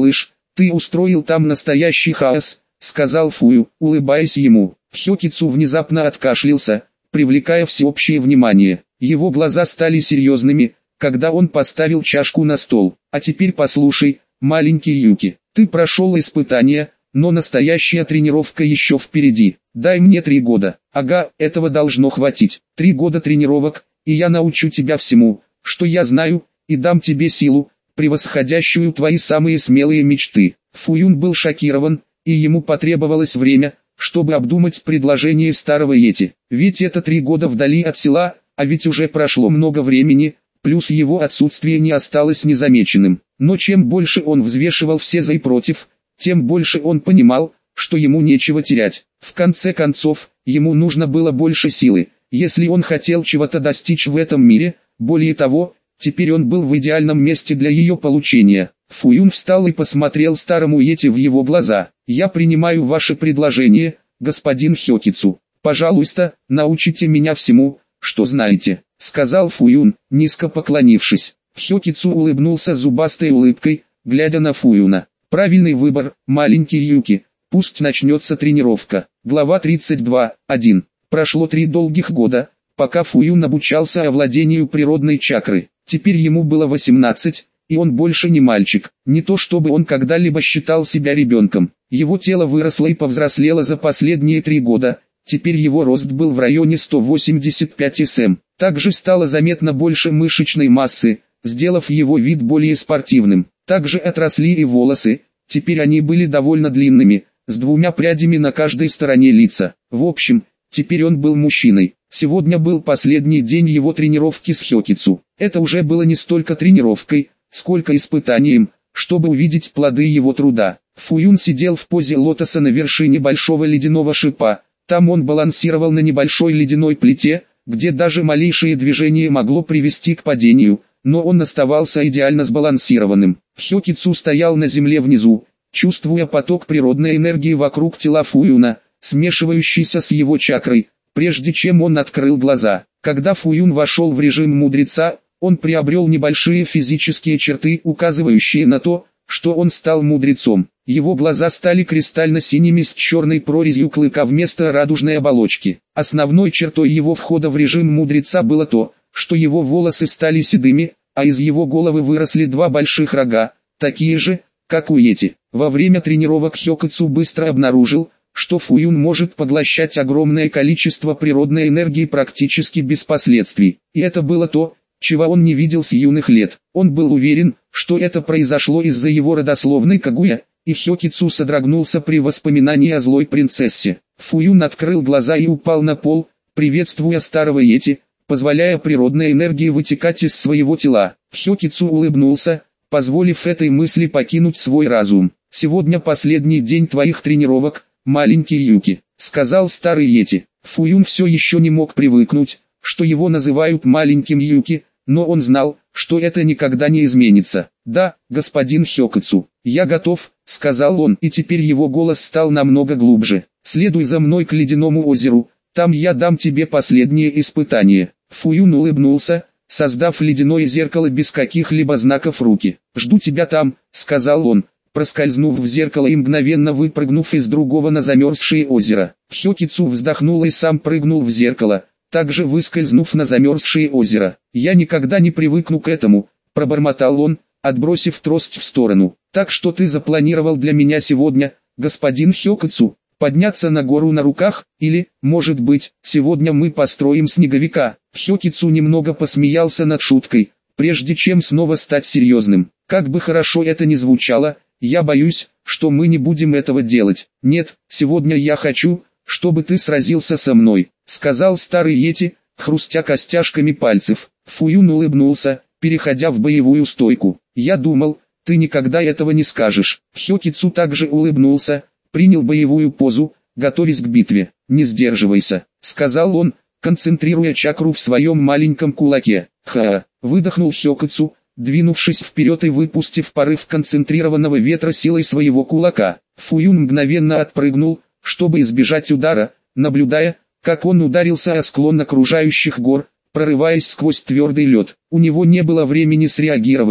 Ты устроил там настоящий хаос, сказал Фую, улыбаясь ему. Хёкицу внезапно откашлялся, привлекая всеобщее внимание. Его глаза стали серьезными, когда он поставил чашку на стол. А теперь послушай, маленький Юки, ты прошел испытание, но настоящая тренировка еще впереди. Дай мне три года. Ага, этого должно хватить. Три года тренировок, и я научу тебя всему, что я знаю, и дам тебе силу, превосходящую твои самые смелые мечты. Фуюн был шокирован, и ему потребовалось время, чтобы обдумать предложение старого Йети. Ведь это три года вдали от села, а ведь уже прошло много времени, плюс его отсутствие не осталось незамеченным. Но чем больше он взвешивал все за и против, тем больше он понимал, что ему нечего терять. В конце концов, ему нужно было больше силы, если он хотел чего-то достичь в этом мире. Более того, теперь он был в идеальном месте для ее получения. Фуюн встал и посмотрел старому Йети в его глаза. «Я принимаю ваше предложение, господин Хёкицу. Пожалуйста, научите меня всему, что знаете», — сказал Фуюн, низко поклонившись. Хёкицу улыбнулся зубастой улыбкой, глядя на Фуюна. «Правильный выбор, маленький Юки. Пусть начнется тренировка». Глава тридцать два, один. Прошло три долгих года, пока Фуюн обучался овладению природной чакры. Теперь ему было восемнадцать, и он больше не мальчик. Не то чтобы он когда-либо считал себя ребенком. Его тело выросло и повзрослело за последние три года. Теперь его рост был в районе сто восемьдесят пять сантиметров. Также стало заметно больше мышечной массы, сделав его вид более спортивным. Также отросли и волосы, теперь они были довольно длинными, с двумя прядями на каждой стороне лица. В общем, теперь он был мужчиной. Сегодня был последний день его тренировки с Хёкицу. Это уже было не столько тренировкой, сколько испытанием, чтобы увидеть плоды его труда. Фуюн сидел в позе лотоса на вершине большого ледяного шипа. Там он балансировал на небольшой ледяной плите, где даже малейшее движение могло привести к падению, но он оставался идеально сбалансированным. Хёкицу стоял на земле внизу, чувствуя поток природной энергии вокруг тела Фуюна, смешивающийся с его чакрой, прежде чем он открыл глаза. Когда Фуюн вошел в режим мудреца, он приобрел небольшие физические черты, указывающие на то, что он стал мудрецом. Его глаза стали кристально-синими с черной прорезью клыка вместо радужной оболочки. Основной чертой его входа в режим мудреца было то, что его волосы стали седыми, а из его головы выросли два больших рога, такие же, как у Йети. Во время тренировок Хёкицу быстро обнаружил, что Фуюн может поглощать огромное количество природной энергии практически без последствий. И это было то, чего он не видел с юных лет. Он был уверен, что это произошло из-за его родословной Кагуя, и Хёкицу содрогнулся при воспоминании о злой принцессе. Фуюн открыл глаза и упал на пол, приветствуя старого Йети, позволяя природной энергии вытекать из своего тела. Хёкицу улыбнулся, позволив этой мысли покинуть свой разум. «Сегодня последний день твоих тренировок, маленький Юки», — сказал старый Йети. Фуюн все еще не мог привыкнуть, что его называют маленьким Юки, но он знал, что это никогда не изменится. «Да, господин Хёкицу, я готов», — сказал он, и теперь его голос стал намного глубже. «Следуй за мной к ледяному озеру, там я дам тебе последнее испытание». Фуюн улыбнулся, создав ледяное зеркало без каких-либо знаков руки. «Жду тебя там», — сказал он, проскользнув в зеркало и мгновенно выпрыгнув из другого на замерзшее озеро. Хёкицу вздохнул и сам прыгнул в зеркало, также выскользнув на замерзшее озеро. «Я никогда не привыкну к этому», — пробормотал он, отбросив трость в сторону. «Так что ты запланировал для меня сегодня, господин Хёкицу? Подняться на гору на руках, или, может быть, сегодня мы построим снеговика?» Хёкицу немного посмеялся над шуткой, прежде чем снова стать серьезным. «Как бы хорошо это ни звучало, я боюсь, что мы не будем этого делать. Нет, сегодня я хочу, чтобы ты сразился со мной», — сказал старый Йети, хрустя костяшками пальцев. Фуюн улыбнулся, переходя в боевую стойку. «Я думал, ты никогда этого не скажешь». Хёкицу также улыбнулся, принял боевую позу, готовясь к битве. «Не сдерживайся», — сказал он, концентрируя чакру в своем маленьком кулаке. «Ха!» — выдохнул Хёкицу, двинувшись вперед и выпустив порыв концентрированного ветра силой своего кулака. Фуюн мгновенно отпрыгнул, чтобы избежать удара, наблюдая, как он ударился о склон окружающих гор, прорываясь сквозь твердый лед. У него не было времени среагировать,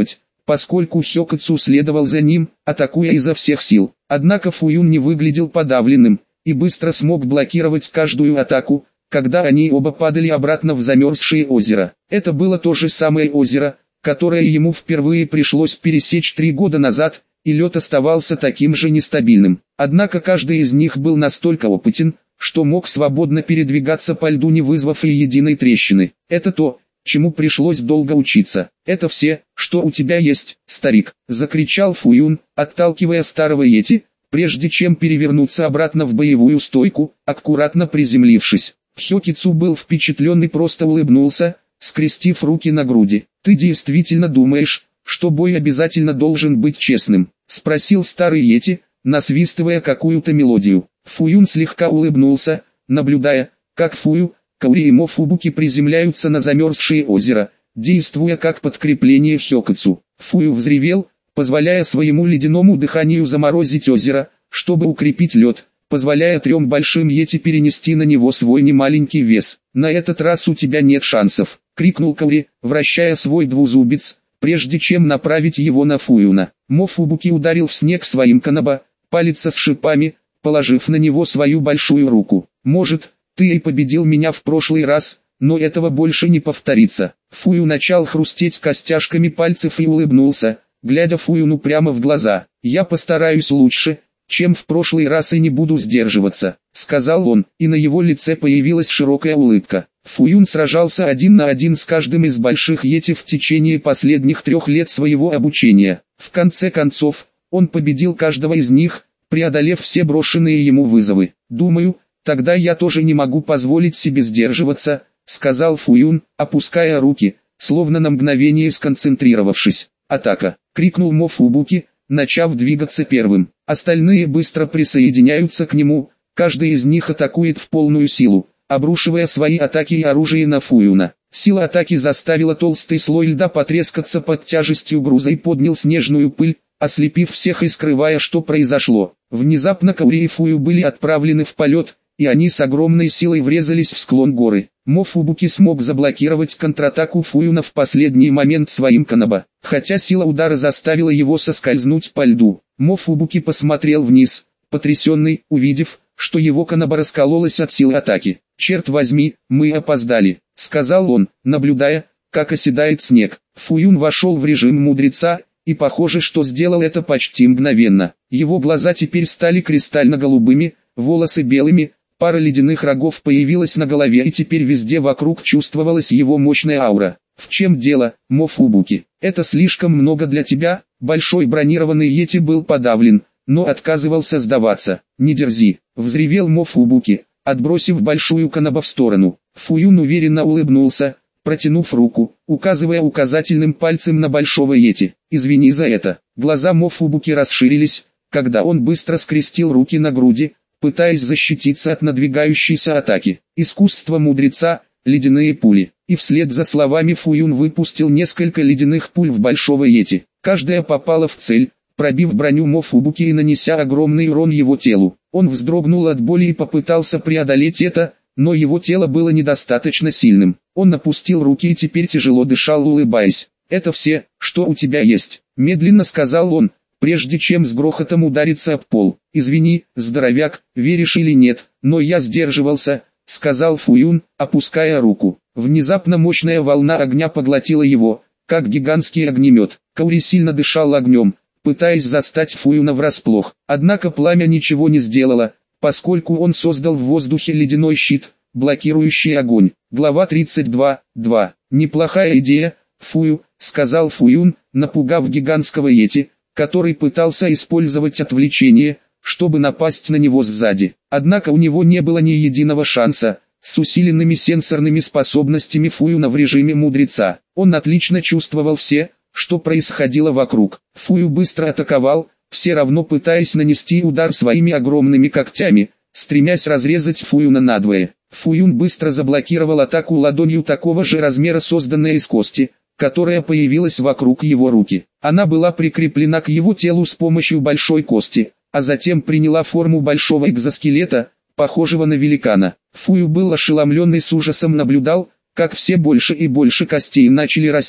поскольку Хёкацу следовал за ним, атакуя изо всех сил. Однако Фуюн не выглядел подавленным, и быстро смог блокировать каждую атаку, когда они оба падали обратно в замерзшее озеро. Это было то же самое озеро, которое ему впервые пришлось пересечь три года назад, и лед оставался таким же нестабильным. Однако каждый из них был настолько опытен, что мог свободно передвигаться по льду, не вызвав и единой трещины. Это то, чему пришлось долго учиться. «Это все, что у тебя есть, старик», — закричал Фуюн, отталкивая старого йети, прежде чем перевернуться обратно в боевую стойку, аккуратно приземлившись. Хёкицу был впечатлен и просто улыбнулся, скрестив руки на груди. «Ты действительно думаешь, что бой обязательно должен быть честным?» — спросил старый йети, насвистывая какую-то мелодию. Фуюн слегка улыбнулся, наблюдая, как Фую, Каори и Мофубуки приземляются на замерзшее озеро, действуя как подкрепление Хёкацу. Фую взревел, позволяя своему ледяному дыханию заморозить озеро, чтобы укрепить лед, позволяя трем большим йети перенести на него свой немаленький вес. «На этот раз у тебя нет шансов», — крикнул Каори, вращая свой двузубец, прежде чем направить его на Фуюна. Мофубуки ударил в снег своим канаба, палец с шипами, положив на него свою большую руку. «Может, ты и победил меня в прошлый раз, но этого больше не повторится». Фую начал хрустеть костяшками пальцев и улыбнулся, глядя Фуюну прямо в глаза. «Я постараюсь лучше, чем в прошлый раз, и не буду сдерживаться», — сказал он, и на его лице появилась широкая улыбка. Фуюн сражался один на один с каждым из больших йети в течение последних трех лет своего обучения. В конце концов, он победил каждого из них, преодолев все брошенные ему вызовы. «Думаю, тогда я тоже не могу позволить себе сдерживаться», — сказал Фуюн, опуская руки, словно на мгновение сконцентрировавшись. «Атака!» — крикнул Мофубуки, начав двигаться первым. Остальные быстро присоединяются к нему, каждый из них атакует в полную силу, обрушивая свои атаки и оружие на Фуюна. Сила атаки заставила толстый слой льда потрескаться под тяжестью груза и поднял снежную пыль, ослепив всех и скрывая, что произошло. Внезапно Каори и Фую были отправлены в полет, и они с огромной силой врезались в склон горы. Мофубуки смог заблокировать контратаку Фуюна в последний момент своим канаба, хотя сила удара заставила его соскользнуть по льду. Мофубуки посмотрел вниз, потрясенный, увидев, что его канаба раскололась от силы атаки. «Черт возьми, мы опоздали», — сказал он, наблюдая, как оседает снег. Фуюн вошел в режим мудреца, и похоже, что сделал это почти мгновенно. Его глаза теперь стали кристально-голубыми, волосы белыми, пара ледяных рогов появилась на голове, и теперь везде вокруг чувствовалась его мощная аура. «В чем дело, Мофубуки? Это слишком много для тебя?» Большой бронированный йети был подавлен, но отказывался сдаваться. «Не дерзи!» — взревел Мофубуки, отбросив большую канаба в сторону. Фуюн уверенно улыбнулся, протянув руку, указывая указательным пальцем на большого йети. «Извини за это». Глаза Мофубуки расширились, когда он быстро скрестил руки на груди, пытаясь защититься от надвигающейся атаки. Искусство мудреца, ледяные пули. И вслед за словами Фуюн выпустил несколько ледяных пуль в большого йети. Каждая попала в цель, пробив броню Мофубуки и нанеся огромный урон его телу. Он вздрогнул от боли и попытался преодолеть это, но его тело было недостаточно сильным. Он опустил руки и теперь тяжело дышал, улыбаясь. «Это все, что у тебя есть», — медленно сказал он, прежде чем с грохотом удариться об пол. «Извини, здоровяк, веришь или нет, но я сдерживался», — сказал Фуюн, опуская руку. Внезапно мощная волна огня поглотила его, как гигантский огнемет. Каори сильно дышал огнем, пытаясь застать Фуюна врасплох. Однако пламя ничего не сделало, поскольку он создал в воздухе ледяной щит, блокирующий огонь. Глава тридцать два, два. «Неплохая идея, Фую», — сказал Фуюн, напугав гигантского йети, который пытался использовать отвлечение, чтобы напасть на него сзади. Однако у него не было ни единого шанса. С усиленными сенсорными способностями Фуюна в режиме мудреца, он отлично чувствовал все, что происходило вокруг. Фую быстро атаковал, все равно пытаясь нанести удар своими огромными когтями, стремясь разрезать Фуюна надвое. Фуюн быстро заблокировал атаку ладонью такого же размера, созданной из кости, которая появилась вокруг его руки. Она была прикреплена к его телу с помощью большой кости, а затем приняла форму большого экзоскелета, похожего на великана. Фую был ошеломлен и с ужасом наблюдал, как все больше и больше костей начали расти,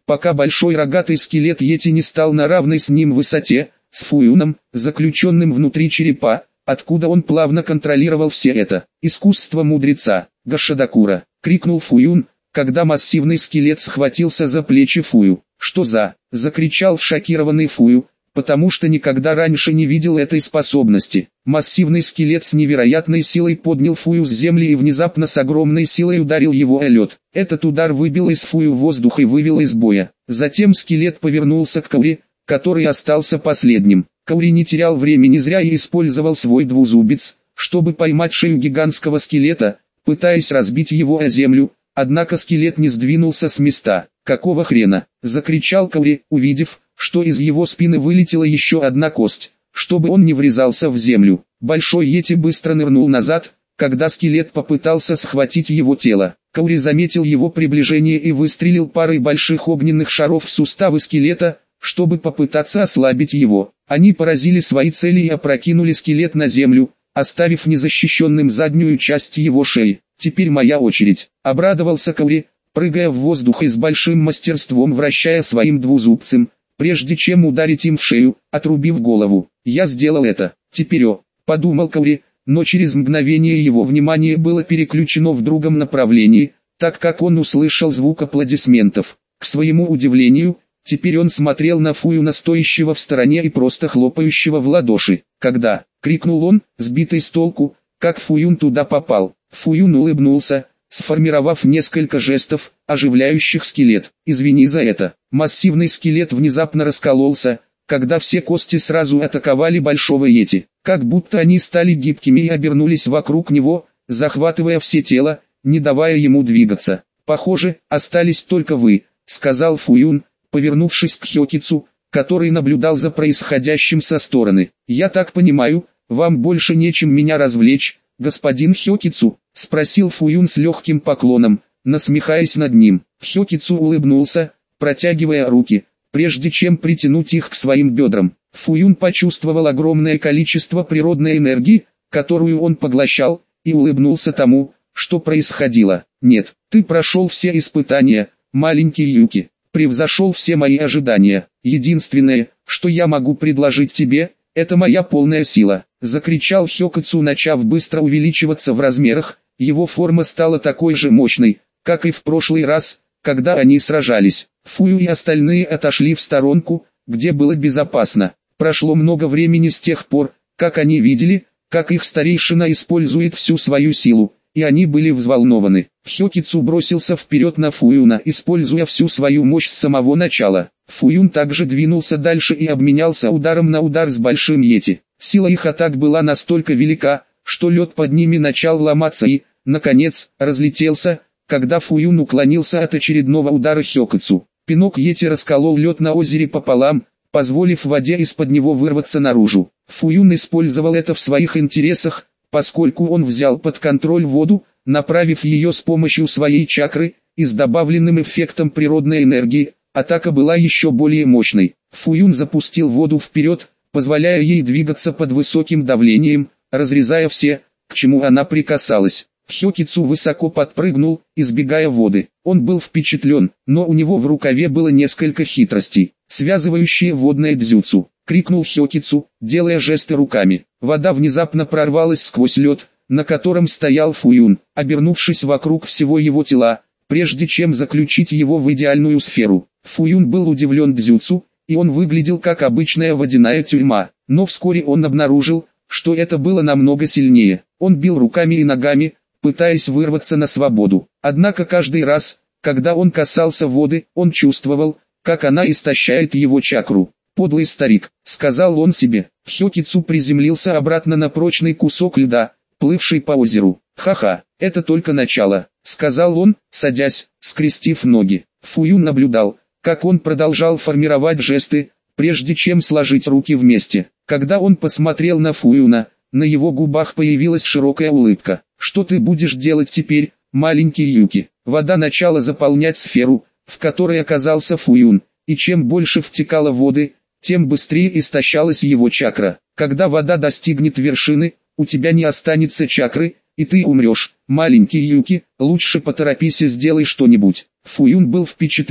пока большой рогатый скелет Йети не стал на равной с ним высоте, с Фуюном, заключенным внутри черепа, откуда он плавно контролировал все это. «Искусство мудреца, Гашадакура!» — крикнул Фуюн, когда массивный скелет схватился за плечи Фую. «Что за?» — закричал шокированный Фую, потому что никогда раньше не видел этой способности. Массивный скелет с невероятной силой поднял Фую с земли и внезапно с огромной силой ударил его о лед. Этот удар выбил из Фую воздух и вывел из боя. Затем скелет повернулся к Каури, который остался последним. Каури не терял времени зря и использовал свой двузубец, чтобы поймать шею гигантского скелета, пытаясь разбить его о землю, однако скелет не сдвинулся с места. «Какого хрена?» — закричал Каури, увидев, что из его спины вылетела еще одна кость, чтобы он не врезался в землю. Большой Йети быстро нырнул назад, когда скелет попытался схватить его тело. Каури заметил его приближение и выстрелил парой больших огненных шаров в суставы скелета, чтобы попытаться ослабить его. Они поразили свои цели и опрокинули скелет на землю, оставив незащищенным заднюю часть его шеи. «Теперь моя очередь», — обрадовался Каури, прыгая в воздух и с большим мастерством вращая своим двузубцем, прежде чем ударить им в шею, отрубив голову. «Я сделал это, теперь о», — подумал Каури, но через мгновение его внимание было переключено в другом направлении, так как он услышал звук аплодисментов. К своему удивлению, теперь он смотрел на Фуюна, стоящего в стороне и просто хлопающего в ладоши. «Когда?» — крикнул он, сбитый с толку, как Фуюн туда попал. Фуюн улыбнулся, сформировав несколько жестов, оживляющих скелет. «Извини за это». Массивный скелет внезапно раскололся, когда все кости сразу атаковали большого Йети. Как будто они стали гибкими и обернулись вокруг него, захватывая все тело, не давая ему двигаться. «Похоже, остались только вы», — сказал Фуюн, повернувшись к Хёкицу, который наблюдал за происходящим со стороны. «Я так понимаю, вам больше нечем меня развлечь, господин Хёкицу?» — спросил Фуюн с легким поклоном, насмехаясь над ним. Хёкицу улыбнулся, протягивая руки, прежде чем притянуть их к своим бедрам. Фуюн почувствовал огромное количество природной энергии, которую он поглощал, и улыбнулся тому, что происходило. «Нет, ты прошел все испытания, маленький Юки, превзошел все мои ожидания. Единственное, что я могу предложить тебе, это моя полная сила», — закричал Хёкицу, начав быстро увеличиваться в размерах. Его форма стала такой же мощной, как и в прошлый раз, когда они сражались. Фую и остальные отошли в сторонку, где было безопасно. Прошло много времени с тех пор, как они видели, как их старейшина использует всю свою силу, и они были взволнованы. Хёкицу бросился вперед на Фуюна, используя всю свою мощь с самого начала. Фуюн также двинулся дальше и обменялся ударом на удар с большим Йети. Сила их атак была настолько велика, что лед под ними начал ломаться и, наконец, разлетелся, когда Фуюн уклонился от очередного удара Хёкицу. Пинок Йети расколол лед на озере пополам, позволив воде из-под него вырваться наружу. Фуюн использовал это в своих интересах, поскольку он взял под контроль воду, направив ее с помощью своей чакры, и с добавленным эффектом природной энергии, атака была еще более мощной. Фуюн запустил воду вперед, позволяя ей двигаться под высоким давлением, разрезая все, к чему она прикасалась. Хёкицу высоко подпрыгнул, избегая воды. Он был впечатлен, но у него в рукаве было несколько хитростей, связывающие водное дзюцу. Крикнул Хёкицу, делая жесты руками. Вода внезапно прорвалась сквозь лед, на котором стоял Фуюн, обернувшись вокруг всего его тела, прежде чем заключить его в идеальную сферу. Фуюн был удивлен дзюцу, и он выглядел как обычная водяная тюрьма, но вскоре он обнаружил, что это было намного сильнее. Он бил руками и ногами, пытаясь вырваться на свободу. Однако каждый раз, когда он касался воды, он чувствовал, как она истощает его чакру. «Подлый старик», — сказал он себе. Хёкицу приземлился обратно на прочный кусок льда, плывший по озеру. «Ха-ха, это только начало», — сказал он, садясь, скрестив ноги. Фуюн наблюдал, как он продолжал формировать жесты, прежде чем сложить руки вместе. Когда он посмотрел на Фуюна, на его губах появилась широкая улыбка. «Что ты будешь делать теперь, маленький Юки?» Вода начала заполнять сферу, в которой оказался Фуюн, и чем больше втекало воды, тем быстрее истощалась его чакра. Когда вода достигнет вершины, у тебя не останется чакры, и ты умрешь. Маленький Юки, лучше поторопись и сделай что-нибудь. Фуюн был впечатлен,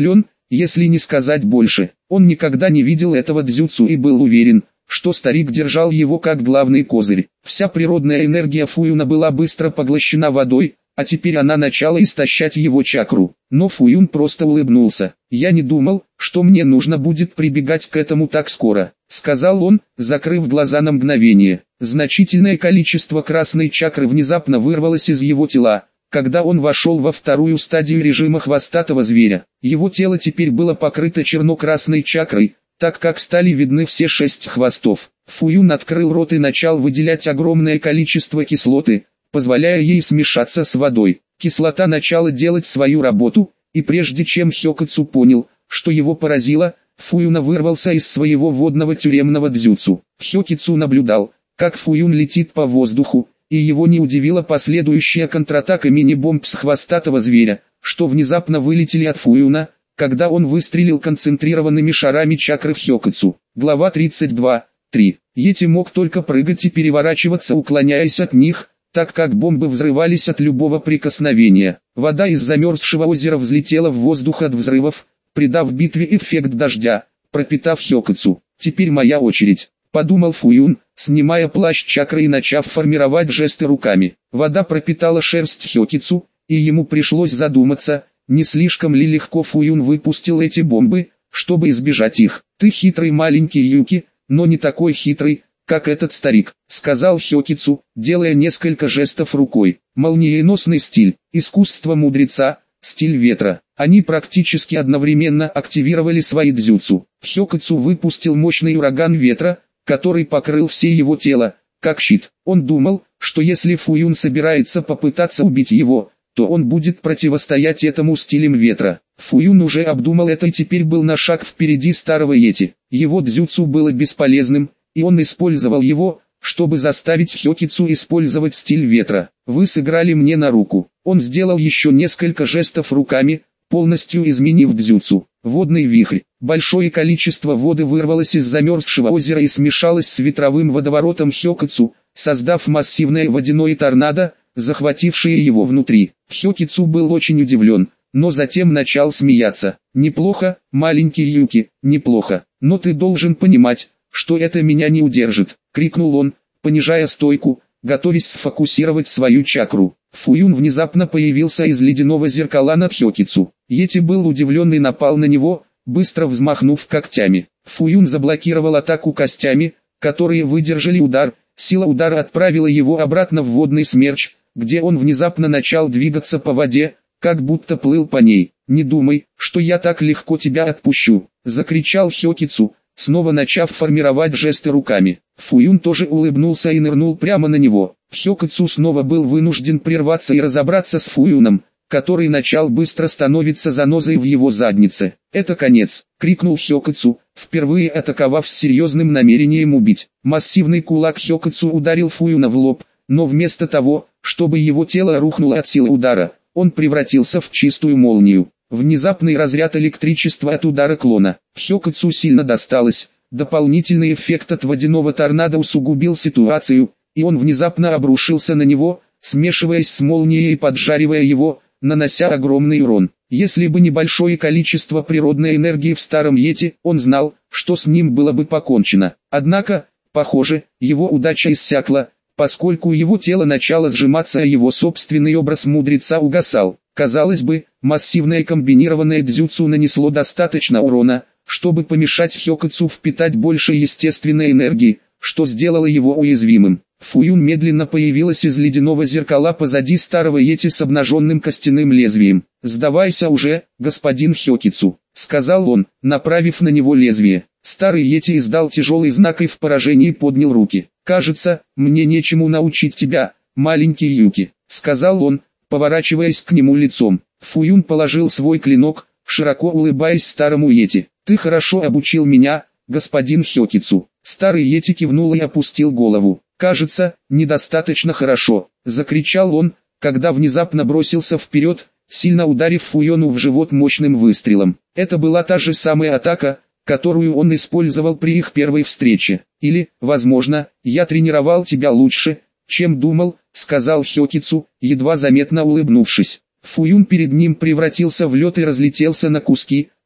если не сказать больше. Он никогда не видел этого дзюцу и был уверен, что старик держал его как главный козырь. Вся природная энергия Фуюна была быстро поглощена водой, а теперь она начала истощать его чакру. Но Фуюн просто улыбнулся. «Я не думал, что мне нужно будет прибегать к этому так скоро», — сказал он, закрыв глаза на мгновение. Значительное количество красной чакры внезапно вырвалось из его тела, когда он вошел во вторую стадию режима хвостатого зверя. Его тело теперь было покрыто черно-красной чакрой, так как стали видны все шесть хвостов. Фуюн открыл рот и начал выделять огромное количество кислоты, позволяя ей смешаться с водой. Кислота начала делать свою работу, и прежде чем Хёкацу понял, что его поразило, Фуюна вырвался из своего водного тюремного дзюцу. Хёкацу наблюдал, как Фуюн летит по воздуху, и его не удивила последующая контратака мини-бомб с хвостатого зверя, что внезапно вылетели от Фуюна, когда он выстрелил концентрированными шарами чакры в Хёкацу. Глава тридцать два. три. Йети мог только прыгать и переворачиваться, уклоняясь от них, так как бомбы взрывались от любого прикосновения. Вода из замерзшего озера взлетела в воздух от взрывов, придав битве эффект дождя, пропитав Хёкацу. «Теперь моя очередь», — подумал Фуюн, снимая плащ чакры и начав формировать жесты руками. Вода пропитала шерсть Хёкацу, и ему пришлось задуматься, не слишком ли легко Фуюн выпустил эти бомбы, чтобы избежать их. «Ты хитрый маленький Юки, но не такой хитрый, как этот старик», — сказал Хёкацу, делая несколько жестов рукой. Молниеносный стиль, искусство мудреца, стиль ветра. Они практически одновременно активировали свои дзюцу. Хёкацу выпустил мощный ураган ветра, который покрыл все его тело, как щит. Он думал, что если Фуюн собирается попытаться убить его, то он будет противостоять этому стилем ветра. Фуюн уже обдумал это и теперь был на шаг впереди старого Йети. Его дзюцу было бесполезным, и он использовал его, чтобы заставить Хёкацу использовать стиль ветра. «Вы сыграли мне на руку». Он сделал еще несколько жестов руками, полностью изменив дзюцу. Водный вихрь. Большое количество воды вырвалось из замерзшего озера и смешалось с ветровым водоворотом Хёкацу, создав массивное водяное торнадо, захватившее его внутри. Хёкацу был очень удивлен, но затем начал смеяться. «Неплохо, маленький Юки, неплохо. Но ты должен понимать, что это меня не удержит», — крикнул он, понижая стойку, готовясь сфокусировать свою чакру. Фуюн внезапно появился из ледяного зеркала над Хёкацу. Йети был удивлен и напал на него, быстро взмахнув когтями. Фуюн заблокировал атаку костями, которые выдержали удар. Сила удара отправила его обратно в водный смерч, где он внезапно начал двигаться по воде, как будто плыл по ней. «Не думай, что я так легко тебя отпущу», — закричал Хёкацу, снова начав формировать жесты руками. Фуюн тоже улыбнулся и нырнул прямо на него. Хёкацу снова был вынужден прерваться и разобраться с Фуюном, который начал быстро становиться занозой в его заднице. «Это конец», — крикнул Хёкацу, впервые атаковав с серьезным намерением убить. Массивный кулак Хёкацу ударил Фуюна в лоб, но вместо того, чтобы его тело рухнуло от силы удара, он превратился в чистую молнию. Внезапный разряд электричества от удара клона. Хёкацу сильно досталось. Дополнительный эффект от водяного торнадо усугубил ситуацию, и он внезапно обрушился на него, смешиваясь с молнией и поджаривая его, нанося огромный урон. Если бы небольшое количество природной энергии в старом Йети, он знал, что с ним было бы покончено. Однако, похоже, его удача иссякла, поскольку его тело начало сжиматься, а его собственный образ мудреца угасал. Казалось бы, массивное комбинированное дзюцу нанесло достаточно урона, чтобы помешать Хёкацу впитать больше естественной энергии, что сделало его уязвимым. Фуюн медленно появилась из ледяного зеркала позади старого Йети с обнаженным костяным лезвием. «Сдавайся уже, господин Хёкацу», — сказал он, направив на него лезвие. Старый Йети издал тяжелый знак и в поражении поднял руки. «Кажется, мне нечему научить тебя, маленький Юки», — сказал он, поворачиваясь к нему лицом. Фуюн положил свой клинок, широко улыбаясь старому Йети. «Ты хорошо обучил меня, господин Хёкацу». Старый Йети кивнул и опустил голову. «Кажется, недостаточно хорошо», — закричал он, когда внезапно бросился вперед, сильно ударив Фуюну в живот мощным выстрелом. Это была та же самая атака, которую он использовал при их первой встрече. «Или, возможно, я тренировал тебя лучше, чем думал», — сказал Хёкацу, едва заметно улыбнувшись. Фуюн перед ним превратился в лед и разлетелся на куски,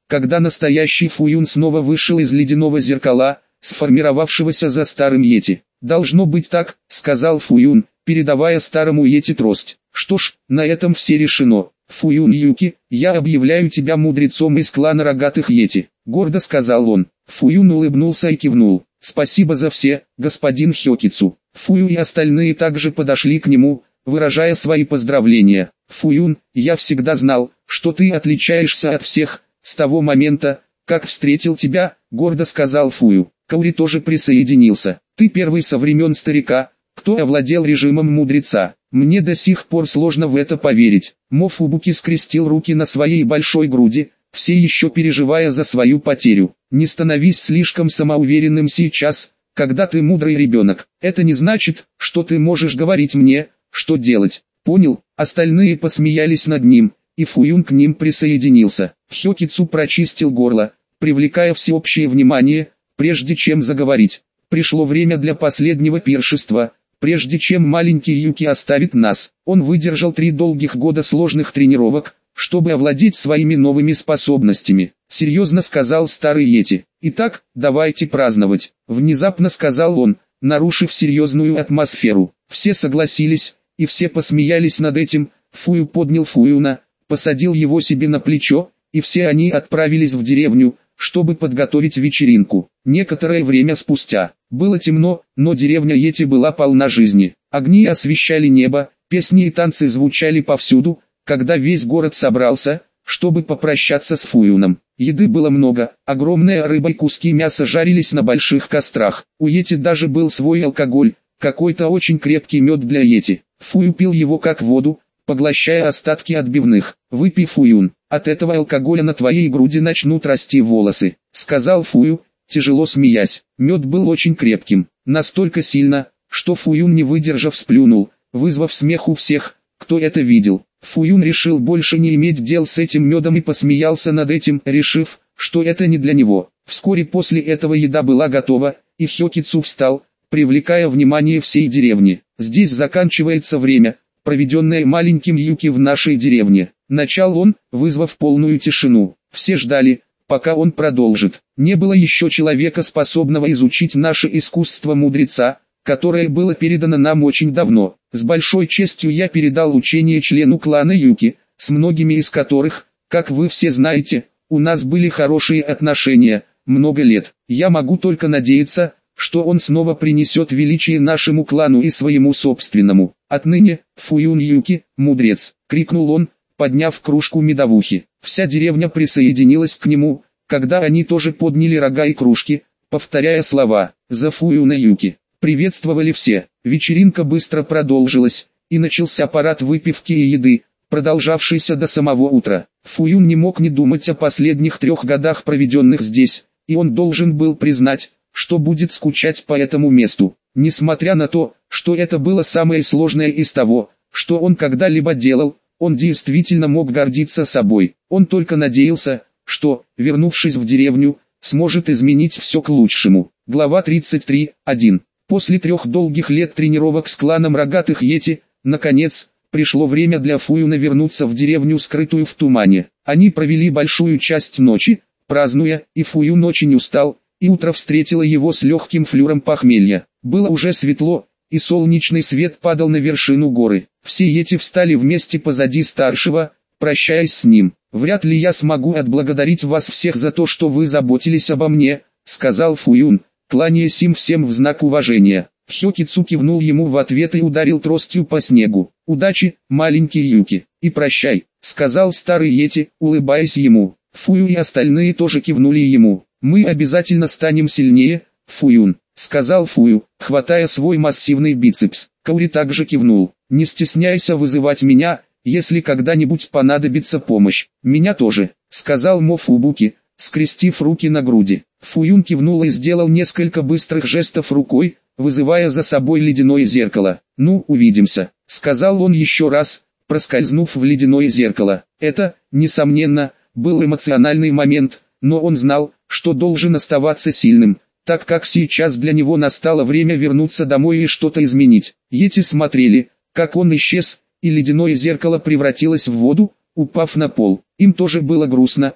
когда настоящий Фуюн снова вышел из ледяного зеркала, сформировавшегося за старым Йети. «Должно быть так», — сказал Фуюн, передавая старому Йети трость. «Что ж, на этом все решено. Фуюн Юки, я объявляю тебя мудрецом из клана рогатых Йети», — гордо сказал он. Фуюн улыбнулся и кивнул. «Спасибо за все, господин Хёкицу». Фую и остальные также подошли к нему, выражая свои поздравления. «Фуюн, я всегда знал, что ты отличаешься от всех, с того момента, как встретил тебя», — гордо сказал Фую. Каори тоже присоединился. «Ты первый со времен старика, кто овладел режимом мудреца. Мне до сих пор сложно в это поверить». Мофубуки скрестил руки на своей большой груди, все еще переживая за свою потерю. «Не становись слишком самоуверенным сейчас, когда ты мудрый ребенок. Это не значит, что ты можешь говорить мне, что делать. Понял?» Остальные посмеялись над ним, и Фуюн к ним присоединился. Хёкицу прочистил горло, привлекая всеобщее внимание, прежде чем заговорить. «Пришло время для последнего пиршества, прежде чем маленький Юки оставит нас». Он выдержал три долгих года сложных тренировок, чтобы овладеть своими новыми способностями. Серьезно сказал старый Йети. «Итак, давайте праздновать», — внезапно сказал он, нарушив серьезную атмосферу. Все согласились, и все посмеялись над этим. Фую поднял Фуюна, посадил его себе на плечо, и все они отправились в деревню, чтобы подготовить вечеринку. Некоторое время спустя, было темно, но деревня Йети была полна жизни. Огни освещали небо, песни и танцы звучали повсюду, когда весь город собрался, чтобы попрощаться с Фуюном. Еды было много, огромная рыба и куски мяса жарились на больших кострах. У Йети даже был свой алкоголь, какой-то очень крепкий мед для Йети. Фую пил его как воду, поглощая остатки отбивных. «Выпей, Фуюн, от этого алкоголя на твоей груди начнут расти волосы», — сказал Фую, тяжело смеясь. Мед был очень крепким, настолько сильно, что Фуюн, не выдержав, сплюнул, вызвав смех у всех, кто это видел. Фуюн решил больше не иметь дел с этим медом и посмеялся над этим, решив, что это не для него. Вскоре после этого еда была готова, и Хёкицу встал, привлекая внимание всей деревни. «Здесь заканчивается время, проведенное маленьким Юки в нашей деревне», — начал он, вызвав полную тишину. Все ждали, пока он продолжит. «Не было еще человека, способного изучить наше искусство мудреца, которое было передано нам очень давно. С большой честью я передал учение члену клана Юки, с многими из которых, как вы все знаете, у нас были хорошие отношения, много лет. Я могу только надеяться, что он снова принесет величие нашему клану и своему собственному. Отныне, Фуюн Юки, мудрец», — крикнул он, подняв кружку медовухи. Вся деревня присоединилась к нему, когда они тоже подняли рога и кружки, повторяя слова «За Фуюна Юки». Приветствовали все. Вечеринка быстро продолжилась, и начался парад выпивки и еды, продолжавшийся до самого утра. Фуюн не мог не думать о последних трех годах, проведенных здесь, и он должен был признать, что будет скучать по этому месту. Несмотря на то, что это было самое сложное из того, что он когда-либо делал, он действительно мог гордиться собой. Он только надеялся, что, вернувшись в деревню, сможет изменить все к лучшему. Глава тридцать три, один. После трех долгих лет тренировок с кланом рогатых Йети, наконец, пришло время для Фуюна вернуться в деревню, скрытую в тумане. Они провели большую часть ночи, празднуя, и Фуюн очень устал, и утро встретило его с легким флюром похмелья. Было уже светло, и солнечный свет падал на вершину горы. Все Йети встали вместе позади старшего, прощаясь с ним. «Вряд ли я смогу отблагодарить вас всех за то, что вы заботились обо мне», — сказал Фуюн, кланяясь им всем в знак уважения. Хёкицу кивнул ему в ответ и ударил тростью по снегу. «Удачи, маленький Юки, и прощай», — сказал старый Йети, улыбаясь ему. Фую и остальные тоже кивнули ему. «Мы обязательно станем сильнее, Фуюн», — сказал Фую, хватая свой массивный бицепс. Каори также кивнул. «Не стесняйся вызывать меня, если когда-нибудь понадобится помощь». «Меня тоже», — сказал Мофубуки, скрестив руки на груди. Фуюн кивнул и сделал несколько быстрых жестов рукой, вызывая за собой ледяное зеркало. «Ну, увидимся», — сказал он еще раз, проскользнув в ледяное зеркало. Это, несомненно, был эмоциональный момент, но он знал, что должен оставаться сильным, так как сейчас для него настало время вернуться домой и что-то изменить. Йети смотрели, как он исчез, и ледяное зеркало превратилось в воду, упав на пол. Им тоже было грустно. Н.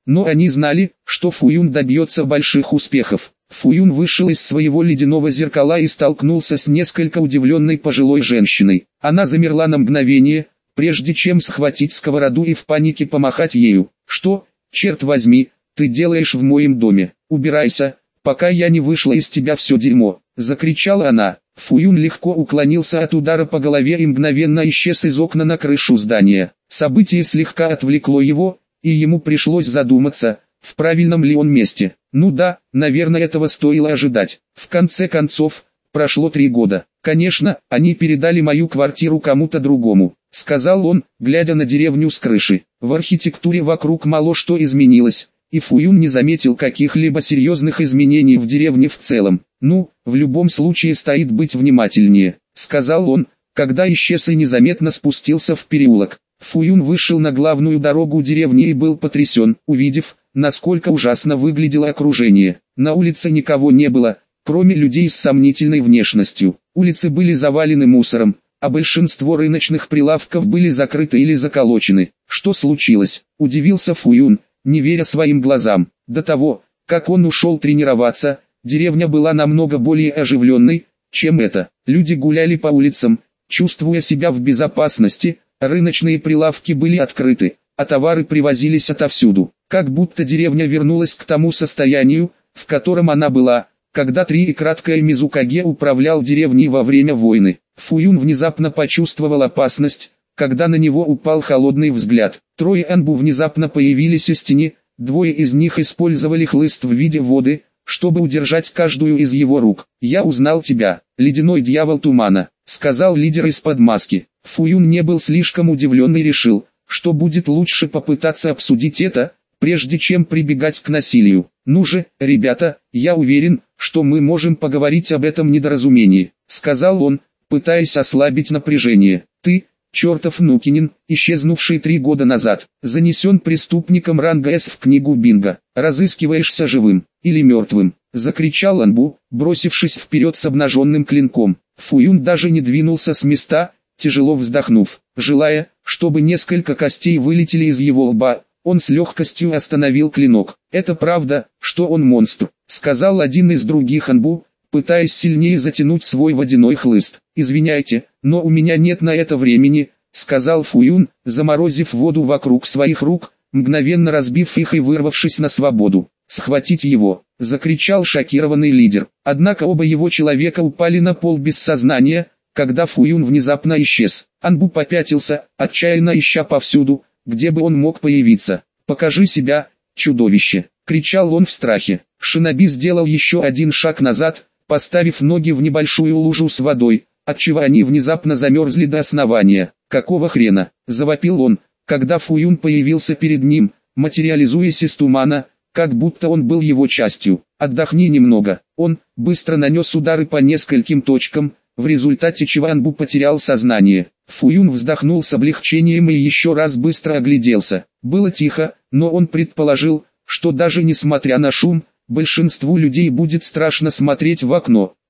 Но они знали, что Фуюн добьется больших успехов. Фуюн вышел из своего ледяного зеркала и столкнулся с несколько удивленной пожилой женщиной. Она замерла на мгновение, прежде чем схватить сковороду и в панике помахать ею. «Что, черт возьми, ты делаешь в моем доме? Убирайся, пока я не вышла из тебя все дерьмо!» — закричала она. Фуюн легко уклонился от удара по голове и мгновенно исчез из окна на крышу здания. Событие слегка отвлекло его, и ему пришлось задуматься, в правильном ли он месте. Ну да, наверное, этого стоило ожидать. В конце концов, прошло три года. Конечно, они передали мою квартиру кому-то другому, сказал он, глядя на деревню с крыши. В архитектуре вокруг мало что изменилось, и Фуюн не заметил каких-либо серьезных изменений в деревне в целом. «Ну, в любом случае стоит быть внимательнее», — сказал он, когда исчез и незаметно спустился в переулок. Фуюн вышел на главную дорогу деревни и был потрясен, увидев, насколько ужасно выглядело окружение. На улице никого не было, кроме людей с сомнительной внешностью. Улицы были завалены мусором, а большинство рыночных прилавков были закрыты или заколочены. «Что случилось?» – удивился Фуюн, не веря своим глазам. До того, как он ушел тренироваться, деревня была намного более оживленной, чем это. Люди гуляли по улицам, чувствуя себя в безопасности, рыночные прилавки были открыты, а товары привозились отовсюду. Как будто деревня вернулась к тому состоянию, в котором она была, когда Три и краткое Мизукаге управлял деревней во время войны. Фуюн внезапно почувствовал опасность, когда на него упал холодный взгляд. Трое Анбу внезапно появились из тени, двое из них использовали хлыст в виде воды, чтобы удержать каждую из его рук. «Я узнал тебя, ледяной дьявол тумана», — сказал лидер из-под маски. Фуюн не был слишком удивлен и решил, что будет лучше попытаться обсудить это, прежде чем прибегать к насилию. «Ну же, ребята, я уверен, что мы можем поговорить об этом недоразумении», — сказал он, пытаясь ослабить напряжение. «Ты, чертов Нукинин, исчезнувший три года назад, занесен преступником ранга С в книгу Бинго. Разыскиваешься живым или мертвым», — закричал Анбу, бросившись вперед с обнаженным клинком. Фуюн даже не двинулся с места, тяжело вздохнув. Желая, чтобы несколько костей вылетели из его лба, он с легкостью остановил клинок. «Это правда, что он монстр», — сказал один из других Анбу, пытаясь сильнее затянуть свой водяной хлыст. «Извиняйте, но у меня нет на это времени», — сказал Фуюн, заморозив воду вокруг своих рук, мгновенно разбив их и вырвавшись на свободу. «Схватить его!» — закричал шокированный лидер. Однако оба его человека упали на пол без сознания, когда Фуюн внезапно исчез. Анбу попятился, отчаянно ища повсюду, где бы он мог появиться. «Покажи себя, чудовище!» — кричал он в страхе. Шиноби сделал еще один шаг назад, поставив ноги в небольшую лужу с водой, отчего они внезапно замерзли до основания. «Какого хрена?» — завопил он, когда Фуюн появился перед ним, материализуясь из тумана, как будто он был его частью. «Отдохни немного». Он быстро нанес удары по нескольким точкам, в результате чего Анбу потерял сознание. Фуюн вздохнул с облегчением и еще раз быстро огляделся. Было тихо, но он предположил, что даже несмотря на шум, большинству людей будет страшно смотреть в окно.